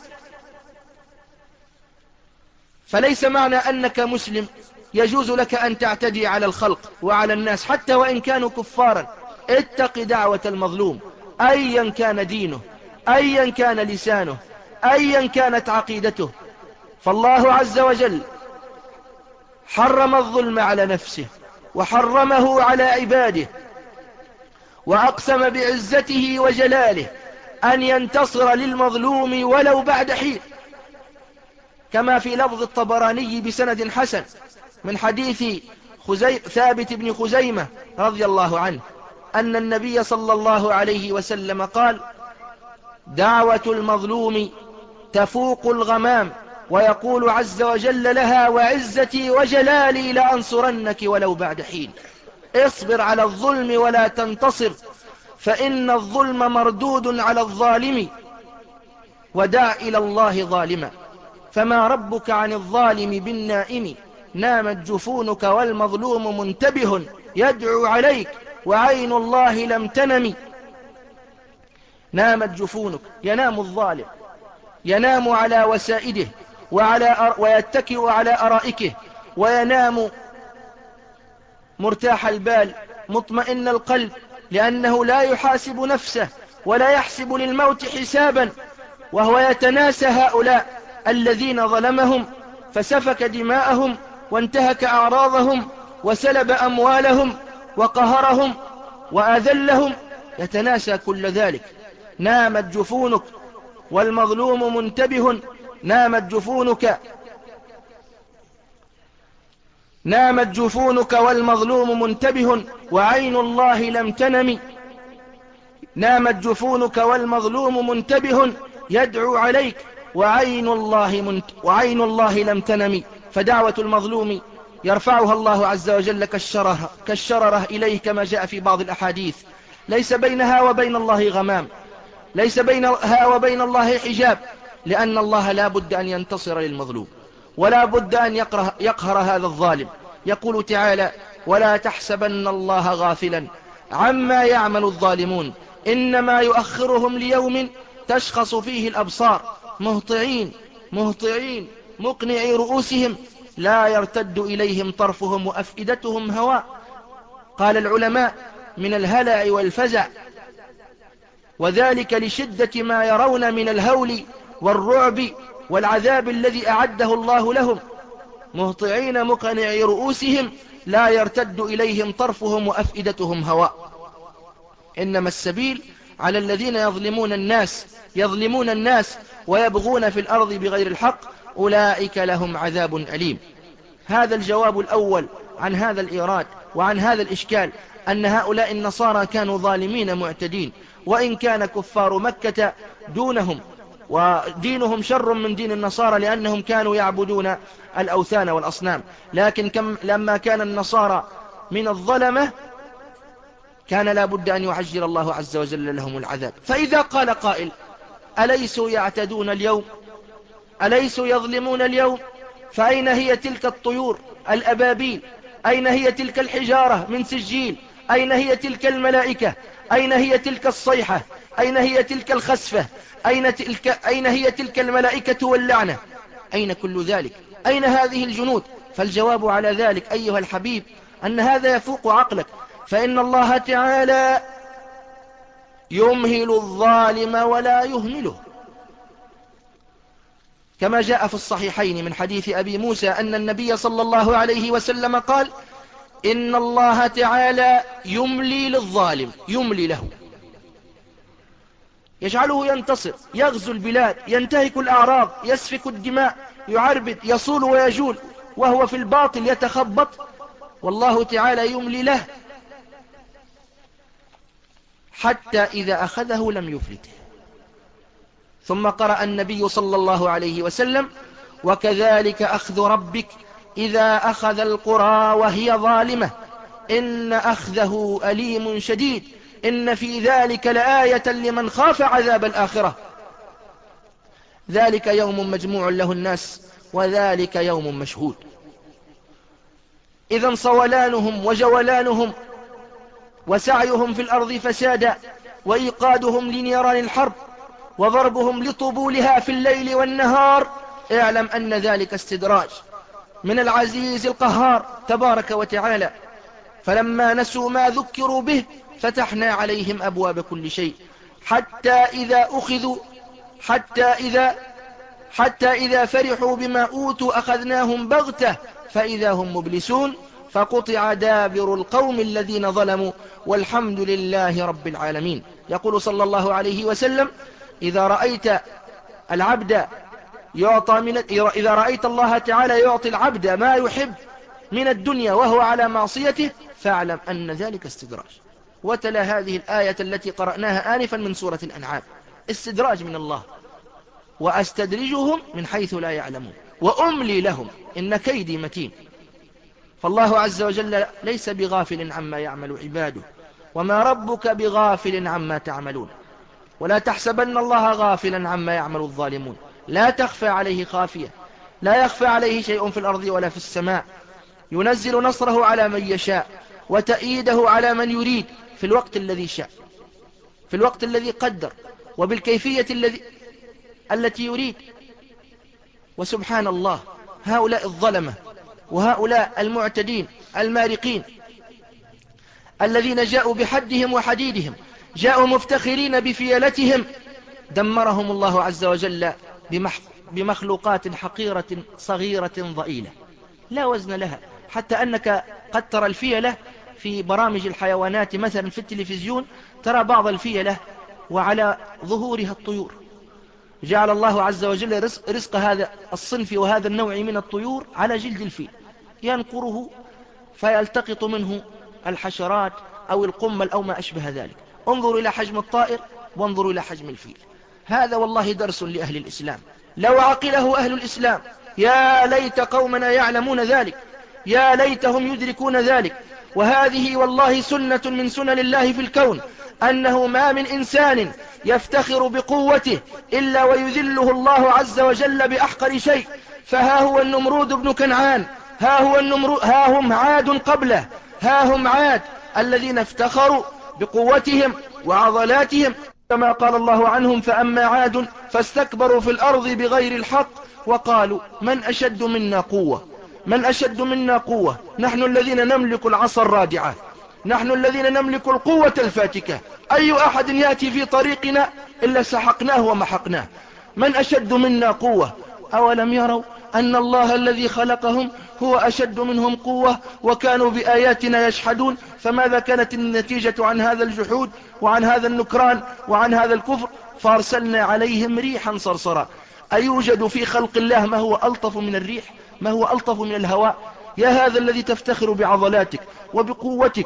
فليس معنى أنك مسلم يجوز لك أن تعتدي على الخلق وعلى الناس حتى وإن كانوا كفارا. اتق دعوة المظلوم أيا كان دينه، أيا كان لسانه، أيا كانت عقيدته، فالله عز وجل حرم الظلم على نفسه وحرمه على عباده، وأقسم بعزته وجلاله أن ينتصر للمظلوم ولو بعد حين، كما في لفظ الطبراني بسند حسن من حديث خزي... ثابت بن خزيمة رضي الله عنه أن النبي صلى الله عليه وسلم قال: دعوة المظلوم تفوق الغمام، ويقول عز وجل لها: وعزتي وجلالي لأنصرنك ولو بعد حين. اصبر على الظلم ولا تنتصر، فإن الظلم مردود على الظالم، ودع إلى الله ظالما، فما ربك عن الظالم بالنائم. نامت جفونك والمظلوم منتبه يدعو عليك، وعين الله لم تنم. نامت جفونك، ينام الظالم، ينام على وسائده وعلى أر... ويتكئ على أرائكه، وينام مرتاح البال مطمئن القلب، لأنه لا يحاسب نفسه ولا يحسب للموت حسابا، وهو يتناسى هؤلاء الذين ظلمهم فسفك دماءهم وانتهك أعراضهم وسلب أموالهم وقهرهم وأذلهم، يتناسى كل ذلك. نامت جفونك والمظلوم منتبه، نامت جفونك نامت جفونك والمظلوم منتبه، وعين الله لم تنم. نامت جفونك والمظلوم منتبه يدعو عليك، وعين الله, منت... وعين الله لم تنم. فدعوة المظلوم يرفعها الله عز وجل كالشررة, كالشررة إليه، كما جاء في بعض الأحاديث. ليس بينها وبين الله غمام، ليس بينها وبين الله حجاب، لأن الله لا بد أن ينتصر للمظلوم، ولا بد أن يقهر, يقهر هذا الظالم. يقول تعالى: ولا تحسبن الله غافلا عما يعمل الظالمون، إنما يؤخرهم ليوم تشخص فيه الأبصار، مهطعين مهطعين مقنعي رؤوسهم لا يرتد إليهم طرفهم وأفئدتهم هواء. قال العلماء: من الهلع والفزع، وذلك لشدة ما يرون من الهول والرعب والعذاب الذي أعده الله لهم. مهطعين مقنعي رؤوسهم لا يرتد إليهم طرفهم وأفئدتهم هواء. إنما السبيل على الذين يظلمون الناس يظلمون الناس ويبغون في الأرض بغير الحق، أولئك لهم عذاب أليم. هذا الجواب الأول عن هذا الإيراد وعن هذا الإشكال، أن هؤلاء النصارى كانوا ظالمين معتدين، وإن كان كفار مكة دونهم، ودينهم شر من دين النصارى لأنهم كانوا يعبدون الأوثان والأصنام. لكن كم لما كان النصارى من الظلمة كان لا بد أن يعجل الله عز وجل لهم العذاب. فإذا قال قائل: أليسوا يعتدون اليوم؟ أليسوا يظلمون اليوم؟ فأين هي تلك الطيور الأبابيل؟ أين هي تلك الحجارة من سجيل؟ أين هي تلك الملائكة؟ أين هي تلك الصيحة؟ أين هي تلك الخسفة؟ أين, تلك أين هي تلك الملائكة واللعنة؟ أين كل ذلك؟ أين هذه الجنود؟ فالجواب على ذلك أيها الحبيب أن هذا يفوق عقلك، فإن الله تعالى يمهل الظالم ولا يهمله، كما جاء في الصحيحين من حديث أبي موسى أن النبي صلى الله عليه وسلم قال: إن الله تعالى يملي للظالم، يملي له، يجعله ينتصر، يغزو البلاد، ينتهك الأعراض، يسفك الدماء، يعربد، يصول ويجول، وهو في الباطل يتخبط، والله تعالى يملي له حتى إذا أخذه لم يفلته. ثم قرأ النبي صلى الله عليه وسلم: وكذلك أخذ ربك إذا أخذ القرى وهي ظالمة إن أخذه أليم شديد إن في ذلك لآية لمن خاف عذاب الآخرة. ذلك يوم مجموع له الناس وذلك يوم مشهود. إذن صولانهم وجولانهم وسعيهم في الأرض فسادا وإيقادهم لنيران الحرب وضربهم لطبولها في الليل والنهار، اعلم أن ذلك استدراج من العزيز القهار تبارك وتعالى. فلما نسوا ما ذكروا به فتحنا عليهم أبواب كل شيء حتى إذا أخذوا حتى إذا حتى إذا فرحوا بما أوتوا أخذناهم بغتة فإذا هم مبلسون فقطع دابر القوم الذين ظلموا والحمد لله رب العالمين. يقول صلى الله عليه وسلم: إذا رأيت العبد يعطى من إذا رأيت الله تعالى يعطي العبد ما يحب من الدنيا وهو على معصيته فاعلم أن ذلك استدراج. وتلا هذه الآية التي قرأناها آنفا من سورة الأنعام، استدراج من الله، وأستدرجهم من حيث لا يعلمون وأملي لهم إن كيدي متين. فالله عز وجل ليس بغافل عما يعمل عباده، وما ربك بغافل عما تعملون. ولا تحسبن الله غافلا عما يعمل الظالمون، لا تخفى عليه خافية، لا يخفى عليه شيء في الأرض ولا في السماء. ينزل نصره على من يشاء وتأييده على من يريد في الوقت الذي شاء، في الوقت الذي قدر، وبالكيفية الذي التي يريد. وسبحان الله، هؤلاء الظلمة وهؤلاء المعتدين المارقين الذين جاءوا بحدهم وحديدهم، جاءوا مفتخرين بفيلتهم، دمرهم الله عز وجل بمخلوقات حقيرة صغيرة ضئيلة لا وزن لها. حتى أنك قد ترى الفيلة في برامج الحيوانات مثلا في التلفزيون، ترى بعض الفيلة وعلى ظهورها الطيور. جعل الله عز وجل رزق, رزق هذا الصنف وهذا النوع من الطيور على جلد الفيل، ينقره فيلتقط منه الحشرات أو القمل أو ما أشبه ذلك. انظروا إلى حجم الطائر وانظروا إلى حجم الفيل. هذا والله درس لأهل الإسلام، لو عقله أهل الإسلام. يا ليت قومنا يعلمون ذلك، يا ليتهم يدركون ذلك. وهذه والله سنة من سنن الله في الكون، أنه ما من إنسان يفتخر بقوته إلا ويذله الله عز وجل بأحقر شيء. فها هو النمرود بن كنعان، ها, هو النمرود ها هم عاد قبله، ها هم عاد الذين افتخروا بقوتهم وعضلاتهم، كما قال الله عنهم: فأما عاد فاستكبروا في الأرض بغير الحق وقالوا من أشد منا قوة، من أشد منا قوة. نحن الذين نملك العصا الرادعة، نحن الذين نملك القوة الفاتكة، أي أحد يأتي في طريقنا إلا سحقناه ومحقناه. من أشد منا قوة؟ أولم يروا أن الله الذي خلقهم هو أشد منهم قوة وكانوا بآياتنا يجحدون؟ فماذا كانت النتيجة عن هذا الجحود وعن هذا النكران وعن هذا الكفر؟ فارسلنا عليهم ريحا صرصرا. أيوجد في خلق الله ما هو ألطف من الريح، ما هو ألطف من الهواء؟ يا هذا الذي تفتخر بعضلاتك وبقوتك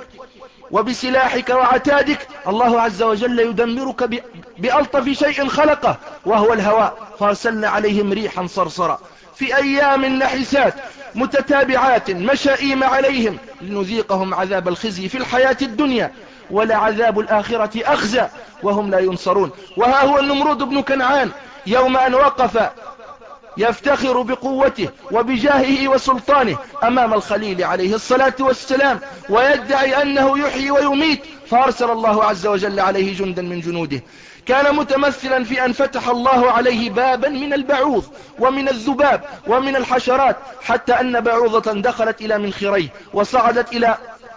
وبسلاحك وعتادك، الله عز وجل يدمرك بألطف شيء خلقه وهو الهواء. فارسلنا عليهم ريحا صرصرا في أيام نحسات متتابعات مشائيم عليهم لنذيقهم عذاب الخزي في الحياة الدنيا ولعذاب الآخرة أخزى وهم لا ينصرون. وها هو النمرود بن كنعان يوم أن وقف يفتخر بقوته وبجاهه وسلطانه أمام الخليل عليه الصلاة والسلام ويدعي أنه يحيي ويميت، فأرسل الله عز وجل عليه جندا من جنوده. كان متمثلا في أن فتح الله عليه بابا من البعوض ومن الذباب ومن الحشرات، حتى أن بعوضة دخلت إلى منخريه وصعدت إلى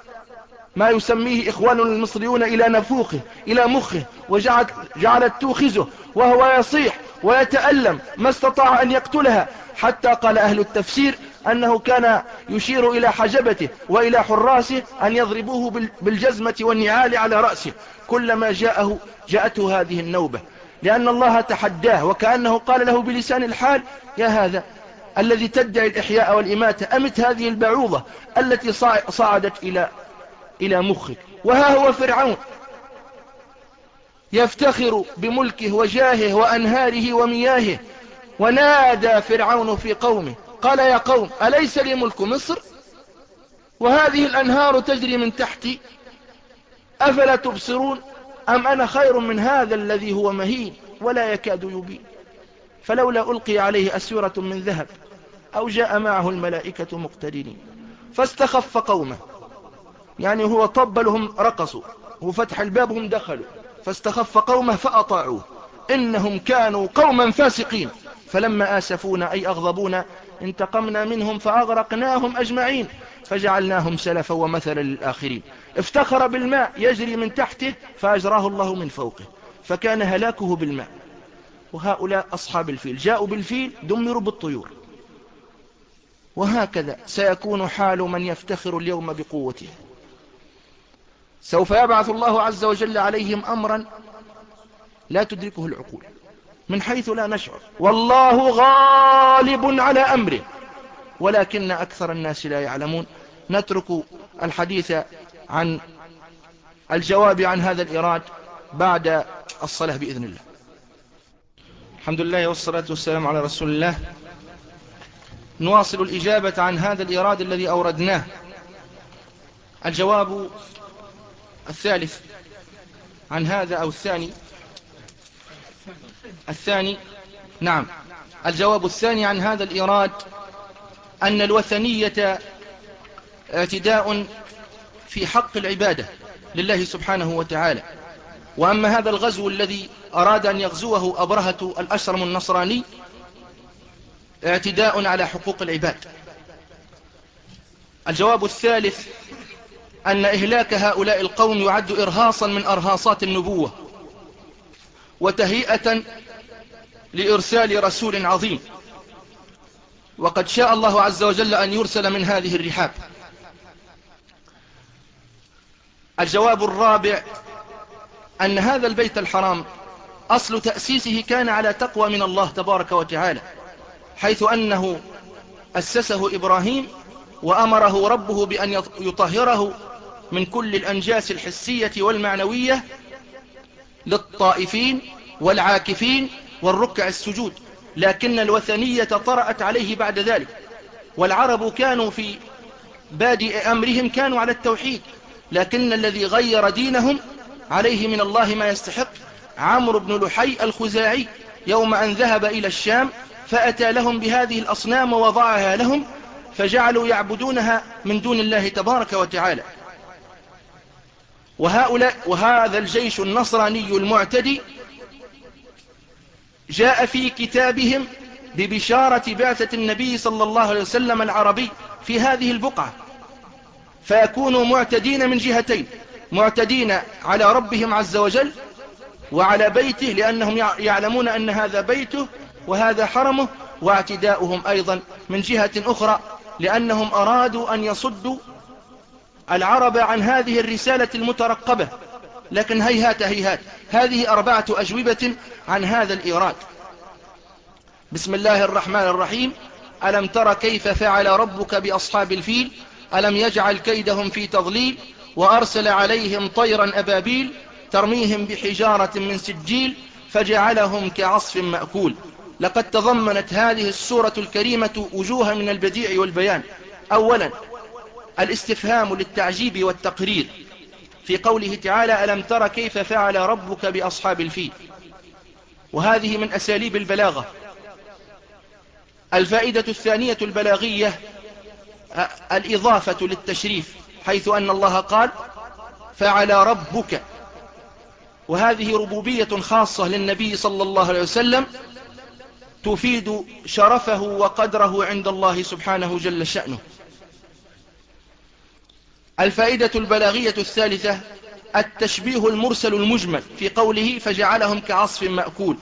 ما يسميه إخوان المصريون إلى نفوخه إلى مخه، وجعلت جعلت توخزه وهو يصيح ويتألم، ما استطاع أن يقتلها، حتى قال أهل التفسير أنه كان يشير إلى حجبته وإلى حراسه أن يضربوه بالجزمة والنعال على رأسه كلما جاءه جاءته هذه النوبة، لأن الله تحداه وكأنه قال له بلسان الحال: يا هذا الذي تدعي الإحياء والإماتة، أمت هذه البعوضة التي صعدت إلى إلى مخك. وها هو فرعون يفتخر بملكه وجاهه وأنهاره ومياهه، ونادى فرعون في قومه قال: يا قوم أليس لي ملك مصر وهذه الأنهار تجري من تحتي أفلا تبصرون أم أنا خير من هذا الذي هو مهين ولا يكاد يبين فلولا ألقي عليه أسورة من ذهب أو جاء معه الملائكة مقترنين فاستخف قومه، يعني هو طب لهم رقصوا وفتح الباب هم دخلوا، فاستخف قومه فأطاعوه إنهم كانوا قوما فاسقين فلما آسفونا أي أغضبونا انتقمنا منهم فأغرقناهم أجمعين فجعلناهم سلفا ومثلا للآخرين. افتخر بالماء يجري من تحته فأجراه الله من فوقه فكان هلاكه بالماء. وهؤلاء أصحاب الفيل جاءوا بالفيل دمروا بالطيور. وهكذا سيكون حال من يفتخر اليوم بقوته. سوف يبعث الله عز وجل عليهم أمرا لا تدركه العقول من حيث لا نشعر، والله غالب على أمره ولكن أكثر الناس لا يعلمون. نترك الحديث عن الجواب عن هذا الإيراد بعد الصلاة بإذن الله. الحمد لله والصلاة والسلام على رسول الله. نواصل الإجابة عن هذا الإيراد الذي أوردناه. الجواب الثالث عن هذا أو الثاني الثاني نعم الجواب الثاني عن هذا الإيراد أن الوثنية اعتداء في حق العبادة لله سبحانه وتعالى. وأما هذا الغزو الذي أراد أن يغزوه أبرهة الأشرم النصراني اعتداء على حقوق العباد. الجواب الثالث أن إهلاك هؤلاء القوم يعد إرهاصا من أرهاصات النبوة وتهيئة لإرسال رسول عظيم، وقد شاء الله عز وجل أن يرسل من هذه الرحاب. الجواب الرابع أن هذا البيت الحرام أصل تأسيسه كان على تقوى من الله تبارك وتعالى، حيث أنه أسسه إبراهيم وأمره ربه بأن يطهره من كل الأنجاس الحسية والمعنوية للطائفين والعاكفين والركع السجود. لكن الوثنية طرأت عليه بعد ذلك، والعرب كانوا في بادئ أمرهم كانوا على التوحيد، لكن الذي غير دينهم عليه من الله ما يستحق عمرو بن لحي الخزاعي يوم أن ذهب إلى الشام فأتى لهم بهذه الأصنام ووضعها لهم فجعلوا يعبدونها من دون الله تبارك وتعالى. وهؤلاء وهذا الجيش النصراني المعتدي جاء في كتابهم ببشارة بعثة النبي صلى الله عليه وسلم العربي في هذه البقعة، فيكونوا معتدين من جهتين: معتدين على ربهم عز وجل وعلى بيته لأنهم يعلمون أن هذا بيته وهذا حرمه، واعتداؤهم أيضا من جهة أخرى لأنهم أرادوا أن يصدوا العرب عن هذه الرسالة المترقبة. لكن هيهات هيهات. هذه أربعة أجوبة عن هذا الإيراد. بسم الله الرحمن الرحيم. ألم تر كيف فعل ربك بأصحاب الفيل ألم يجعل كيدهم في تضليل وأرسل عليهم طيرا أبابيل ترميهم بحجارة من سجيل فجعلهم كعصف مأكول. لقد تضمنت هذه السورة الكريمة وجوها من البديع والبيان. أولا الاستفهام للتعجيب والتقرير في قوله تعالى: ألم تر كيف فعل ربك بأصحاب الفيل، وهذه من أساليب البلاغة. الفائدة الثانية البلاغية الإضافة للتشريف، حيث أن الله قال فعل ربك، وهذه ربوبية خاصة للنبي صلى الله عليه وسلم تفيد شرفه وقدره عند الله سبحانه جل شأنه. الفائدة البلاغية الثالثة التشبيه المرسل المجمل في قوله فجعلهم كعصف مأكول.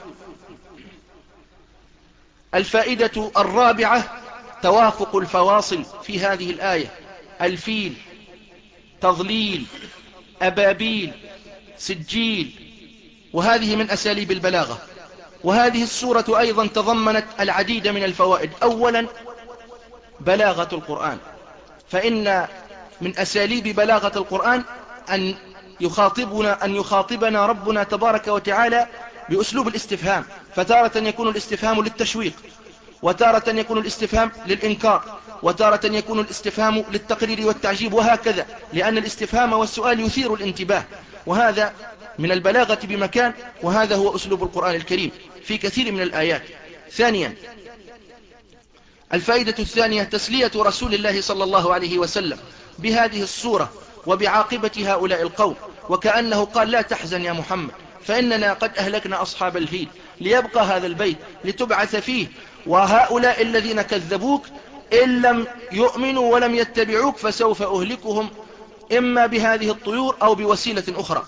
الفائدة الرابعة توافق الفواصل في هذه الآية: الفيل، تضليل، أبابيل، سجيل، وهذه من أساليب البلاغة. وهذه السورة أيضا تضمنت العديد من الفوائد. أولا بلاغة القرآن، فإن من أساليب بلاغة القرآن أن يخاطبنا, أن يخاطبنا ربنا تبارك وتعالى بأسلوب الاستفهام، فتارة يكون الاستفهام للتشويق، وتارة يكون الاستفهام للإنكار، وتارة يكون الاستفهام للتقرير والتعجيب، وهكذا، لأن الاستفهام والسؤال يثير الانتباه، وهذا من البلاغة بمكان، وهذا هو أسلوب القرآن الكريم في كثير من الآيات. ثانيا الفائدة الثانية تسلية رسول الله صلى الله عليه وسلم بهذه الصورة وبعاقبة هؤلاء القوم، وكأنه قال: لا تحزن يا محمد فإننا قد أهلكنا أصحاب الفيل، ليبقى هذا البيت لتبعث فيه، وهؤلاء الذين كذبوك إن لم يؤمنوا ولم يتبعوك فسوف أهلكهم إما بهذه الطيور أو بوسيلة أخرى.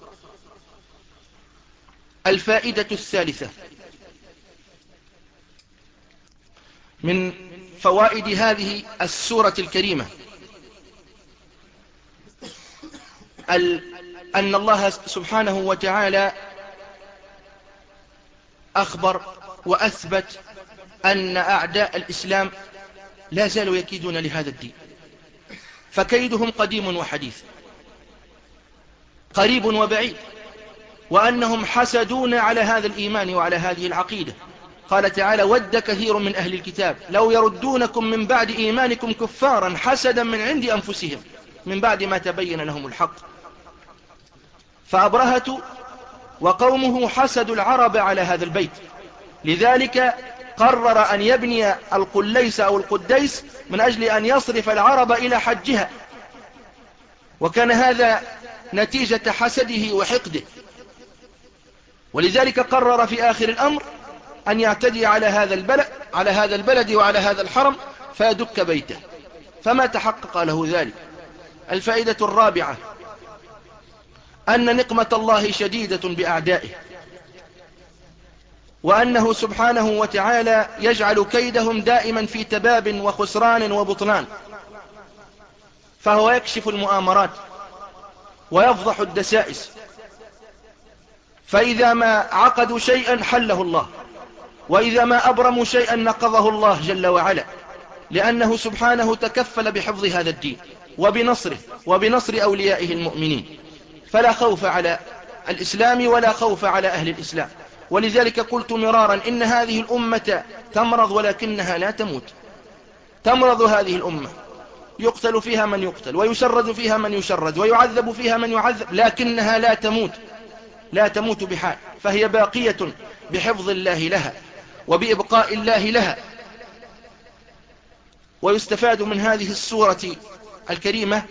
الفائدة الثالثة من فوائد هذه السورة الكريمة أن الله سبحانه وتعالى أخبر وأثبت أن أعداء الإسلام لا زالوا يكيدون لهذا الدين، فكيدهم قديم وحديث، قريب وبعيد، وأنهم حسدون على هذا الإيمان وعلى هذه العقيدة. قال تعالى: ود كثير من أهل الكتاب لو يردونكم من بعد إيمانكم كفارا حسدا من عند أنفسهم من بعد ما تبين لهم الحق. فأبرهة وقومه حسدوا العرب على هذا البيت، لذلك قرر أن يبني القليس أو القديس من أجل أن يصرف العرب إلى حجها، وكان هذا نتيجة حسده وحقده. ولذلك قرر في آخر الأمر أن يعتدي على هذا البلد على هذا البلد وعلى هذا الحرم فيدك بيته، فما تحقق له ذلك. الفائدة الرابعة أن نقمة الله شديدة بأعدائه، وأنه سبحانه وتعالى يجعل كيدهم دائما في تباب وخسران وبطلان، فهو يكشف المؤامرات ويفضح الدسائس، فإذا ما عقدوا شيئا حله الله، وإذا ما أبرموا شيئا نقضه الله جل وعلا، لأنه سبحانه تكفل بحفظ هذا الدين وبنصره وبنصر أوليائه المؤمنين، فلا خوف على الإسلام ولا خوف على أهل الإسلام. ولذلك قلت مرارا إن هذه الأمة تمرض ولكنها لا تموت. تمرض هذه الأمة، يقتل فيها من يقتل، ويشرد فيها من يشرد، ويعذب فيها من يعذب، لكنها لا تموت، لا تموت بحال، فهي باقية بحفظ الله لها وبإبقاء الله لها. ويستفاد من هذه السورة الكريمة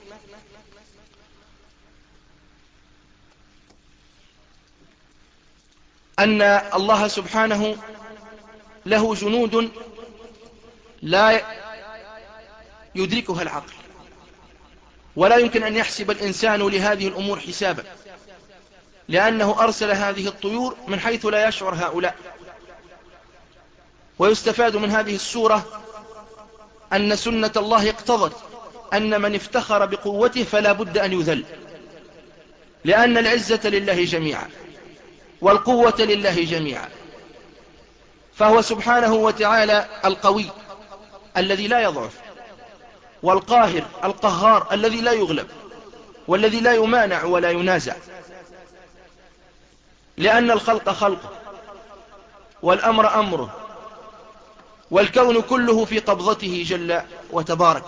أن الله سبحانه له جنود لا يدركها العقل، ولا يمكن أن يحسب الإنسان لهذه الأمور حسابا، لأنه أرسل هذه الطيور من حيث لا يشعر هؤلاء. ويستفاد من هذه السورة أن سنة الله اقتضت أن من افتخر بقوته فلا بد أن يذل، لأن العزة لله جميعا والقوة لله جميعا، فهو سبحانه وتعالى القوي الذي لا يضعف، والقاهر القهار الذي لا يغلب، والذي لا يمانع ولا ينازع، لأن الخلق خلقه والأمر أمره والكون كله في قبضته جل وتبارك.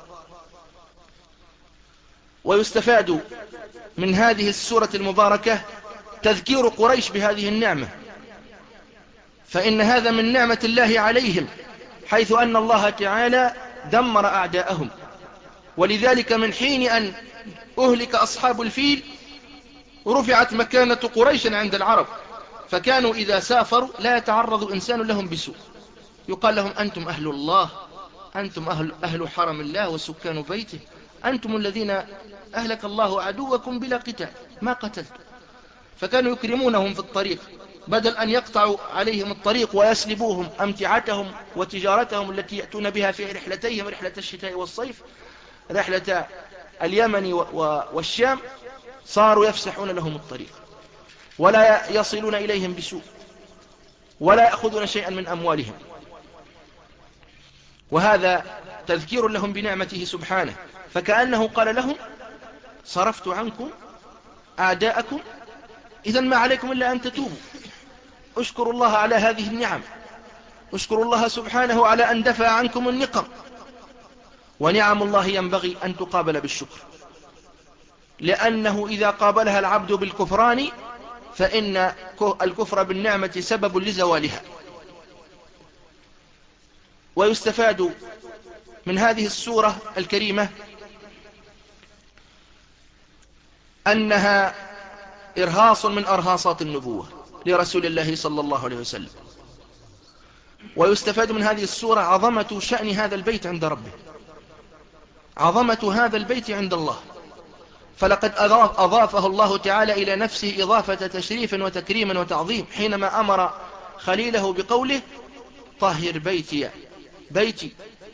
ويستفاد من هذه السورة المباركة تذكير قريش بهذه النعمة، فإن هذا من نعمة الله عليهم، حيث أن الله تعالى دمر أعداءهم. ولذلك من حين أن أهلك أصحاب الفيل رفعت مكانة قريش عند العرب، فكانوا إذا سافروا لا يتعرض إنسان لهم بسوء، يقال لهم: أنتم أهل الله، أنتم أهل, أهل حرم الله وسكان بيته، أنتم الذين أهلك الله عدوكم بلا قتال ما قتلت. فكانوا يكرمونهم في الطريق، بدل أن يقطعوا عليهم الطريق ويسلبوهم أمتعتهم وتجارتهم التي يأتون بها في رحلتيهم، رحلة الشتاء والصيف، رحلة اليمن والشام، صاروا يفسحون لهم الطريق ولا يصلون إليهم بسوء ولا يأخذون شيئا من أموالهم. وهذا تذكير لهم بنعمته سبحانه، فكأنه قال لهم: صرفت عنكم أعداءكم، إذن ما عليكم إلا أن تتوبوا. اشكروا الله على هذه النعم، اشكروا الله سبحانه على أن دفع عنكم النقم. ونعم الله ينبغي أن تقابل بالشكر، لأنه إذا قابلها العبد بالكفران فإن الكفر بالنعمة سبب لزوالها. ويستفاد من هذه السورة الكريمة أنها إرهاص من أرهاصات النبوة لرسول الله صلى الله عليه وسلم. ويستفاد من هذه السورة عظمة شأن هذا البيت عند ربه، عظمة هذا البيت عند الله، فلقد أضاف أضافه الله تعالى إلى نفسه إضافة تشريف وتكريم وتعظيم، حينما أمر خليله بقوله: طهر بيتي بيتي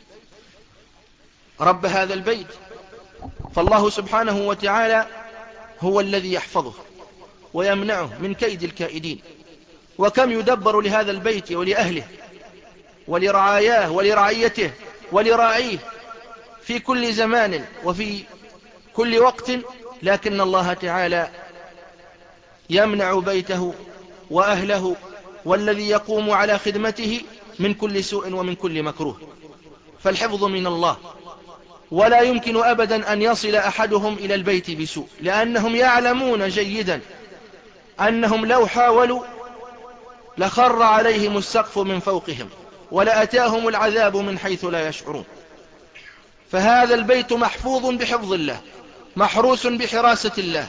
رب هذا البيت. فالله سبحانه وتعالى هو الذي يحفظه ويمنعه من كيد الكائدين. وكم يدبر لهذا البيت ولأهله ولرعاياه ولرعيته ولراعيه في كل زمان وفي كل وقت، لكن الله تعالى يمنع بيته وأهله والذي يقوم على خدمته من كل سوء ومن كل مكروه، فالحفظ من الله. ولا يمكن أبدا أن يصل أحدهم إلى البيت بسوء، لأنهم يعلمون جيدا أنهم لو حاولوا لخر عليهم السقف من فوقهم ولأتاهم العذاب من حيث لا يشعرون. فهذا البيت محفوظ بحفظ الله، محروس بحراسة الله،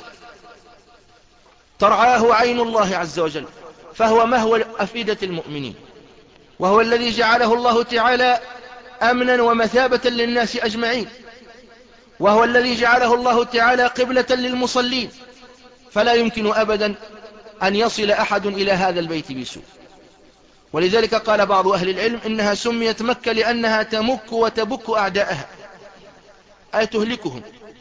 ترعاه عين الله عز وجل، فهو مهوى أفئدة المؤمنين، وهو الذي جعله الله تعالى أمنا ومثابة للناس أجمعين، وهو الذي جعله الله تعالى قبلة للمصلين، فلا يمكن أبدا أن يصل أحد إلى هذا البيت بسوء. ولذلك قال بعض أهل العلم إنها سميت مكة لأنها تمك وتبك أعداءها، أي تهلكهم.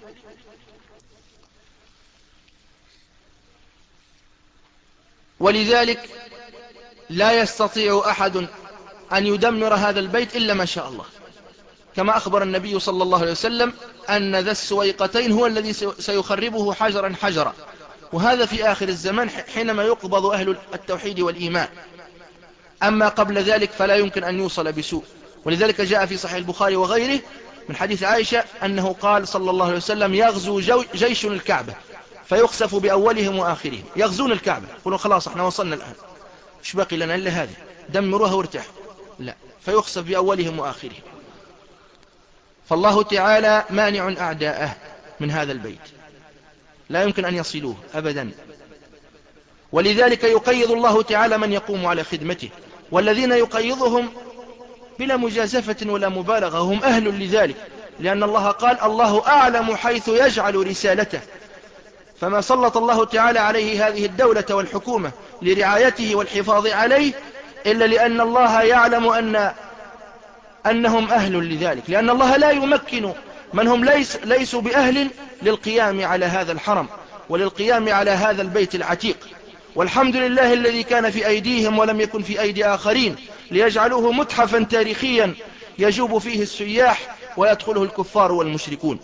ولذلك لا يستطيع أحد أن يدمر هذا البيت إلا ما شاء الله، كما أخبر النبي صلى الله عليه وسلم أن ذا السويقتين هو الذي سيخربه حجرا حجرا، وهذا في آخر الزمان حينما يقبض أهل التوحيد والإيمان. أما قبل ذلك فلا يمكن أن يوصل بسوء. ولذلك جاء في صحيح البخاري وغيره من حديث عائشة أنه قال صلى الله عليه وسلم: يغزو جيش الكعبة فيخسف بأولهم وآخرهم. يغزون الكعبة، يقولون خلاص احنا وصلنا الآن، مش باقي لنا إلا هذه، دمروها وارتاحوا. لا، فيخسف بأولهم وآخرهم. فالله تعالى مانع أعداءه من هذا البيت، لا يمكن أن يصلوه أبدا. ولذلك يقيض الله تعالى من يقوم على خدمته، والذين يقيضهم بلا مجازفة ولا مبالغة هم أهل لذلك، لأن الله قال: الله أعلم حيث يجعل رسالته. فما سلط الله تعالى عليه هذه الدولة والحكومة لرعايته والحفاظ عليه إلا لأن الله يعلم أن أنهم أهل لذلك، لأن الله لا يمكن من هم ليس ليسوا بأهل للقيام على هذا الحرم وللقيام على هذا البيت العتيق. والحمد لله الذي كان في أيديهم ولم يكن في أيدي آخرين، ليجعلوه متحفا تاريخيا يجوب فيه السياح ويدخله الكفار والمشركون.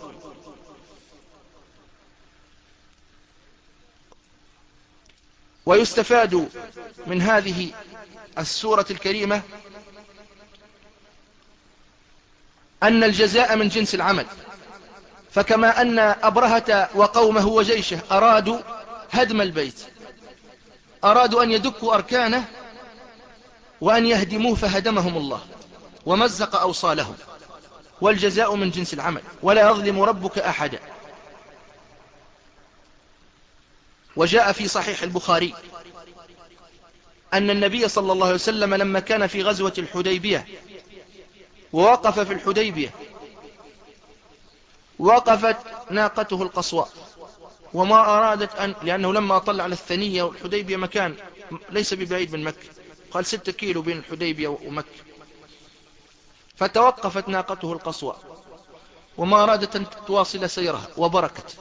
ويستفاد من هذه السورة الكريمة أن الجزاء من جنس العمل، فكما أن أبرهة وقومه وجيشه أرادوا هدم البيت، أرادوا أن يدكوا أركانه وأن يهدموه، فهدمهم الله ومزق أوصالهم. والجزاء من جنس العمل، ولا يظلم ربك أحدا. وجاء في صحيح البخاري أن النبي صلى الله عليه وسلم لما كان في غزوة الحديبية ووقف في الحديبية، وقفت ناقته القصواء وما أرادت أن، لأنه لما طلع على الثنية، والحديبية مكان ليس ببعيد من مكة، قال ستة كيلو بين الحديبية ومكة، فتوقفت ناقته القصواء وما أرادت أن تواصل سيرها وبركت.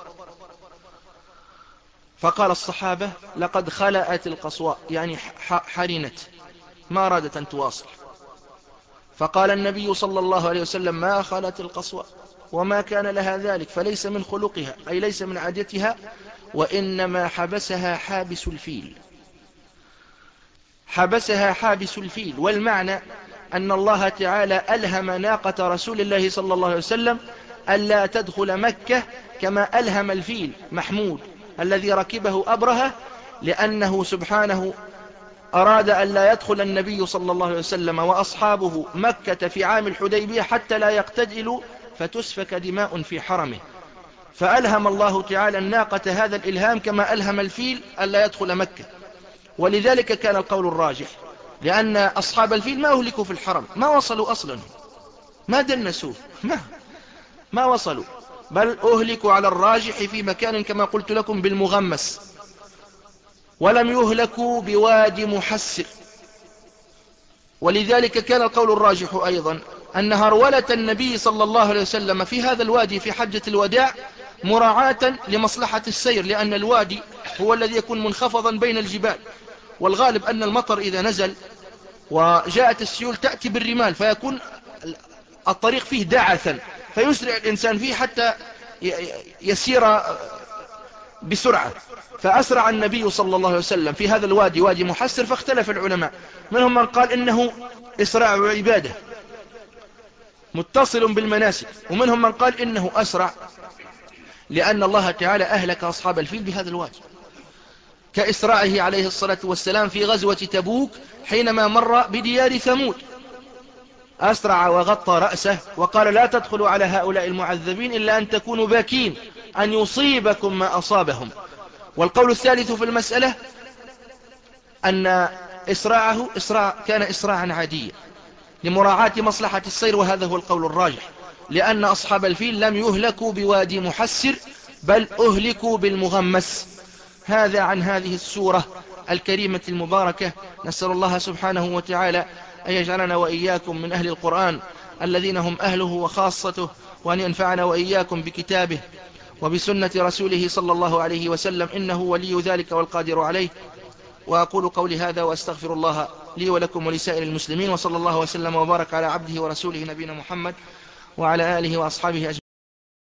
فقال الصحابة: لقد خلأت القصواء، يعني حرنت، ما أرادت أن تواصل. فقال النبي صلى الله عليه وسلم: ما خلت القصواء وما كان لها ذلك، فليس من خلقها، أي ليس من عادتها، وإنما حبسها حابس الفيل. حبسها حابس الفيل، والمعنى أن الله تعالى ألهم ناقة رسول الله صلى الله عليه وسلم ألا تدخل مكة، كما ألهم الفيل محمود الذي ركبه أبرهة، لأنه سبحانه أراد أن لا يدخل النبي صلى الله عليه وسلم وأصحابه مكة في عام الحديبية حتى لا يقتتلوا فتسفك دماء في حرمه، فألهم الله تعالى الناقة هذا الإلهام كما ألهم الفيل أن لا يدخل مكة. ولذلك كان القول الراجح، لأن أصحاب الفيل ما أهلكوا في الحرم، ما وصلوا أصلا، ما دنسوا، ما, ما وصلوا، بل أهلكوا على الراجح في مكان كما قلت لكم بالمغمس، ولم يهلكوا بوادي محسر. ولذلك كان القول الراجح أيضا أن هرولة النبي صلى الله عليه وسلم في هذا الوادي في حجة الوداع مراعاة لمصلحة السير، لأن الوادي هو الذي يكون منخفضا بين الجبال، والغالب أن المطر إذا نزل وجاءت السيول تأتي بالرمال، فيكون الطريق فيه دعثا، فيسرع الإنسان فيه حتى يسير بسرعة. فأسرع النبي صلى الله عليه وسلم في هذا الوادي، وادي محسر، فاختلف العلماء، منهم من قال إنه إسراع عبادة متصل بالمناسك، ومنهم من قال إنه أسرع لأن الله تعالى أهلك أصحاب الفيل بهذا الوادي، كإسراعه عليه الصلاة والسلام في غزوة تبوك حينما مر بديار ثمود، أسرع وغطى رأسه وقال لا تدخلوا على هؤلاء المعذبين إلا أن تكونوا باكين أن يصيبكم ما أصابهم. والقول الثالث في المسألة أن إسراعه إسراع كان إسراعا عاديا لمراعاة مصلحة السير، وهذا هو القول الراجح، لأن أصحاب الفيل لم يهلكوا بوادي محسر بل أهلكوا بالمغمس. هذا عن هذه السورة الكريمة المباركة. نسأل الله سبحانه وتعالى أن يجعلنا وإياكم من أهل القرآن الذين هم أهله وخاصته، وأن ينفعنا وإياكم بكتابه وبسنة رسوله صلى الله عليه وسلم، إنه ولي ذلك والقادر عليه. وأقول قولي هذا وأستغفر الله لي ولكم ولسائر المسلمين، وصلى الله وسلم وبارك على عبده ورسوله نبينا محمد وعلى آله وأصحابه أجمعين.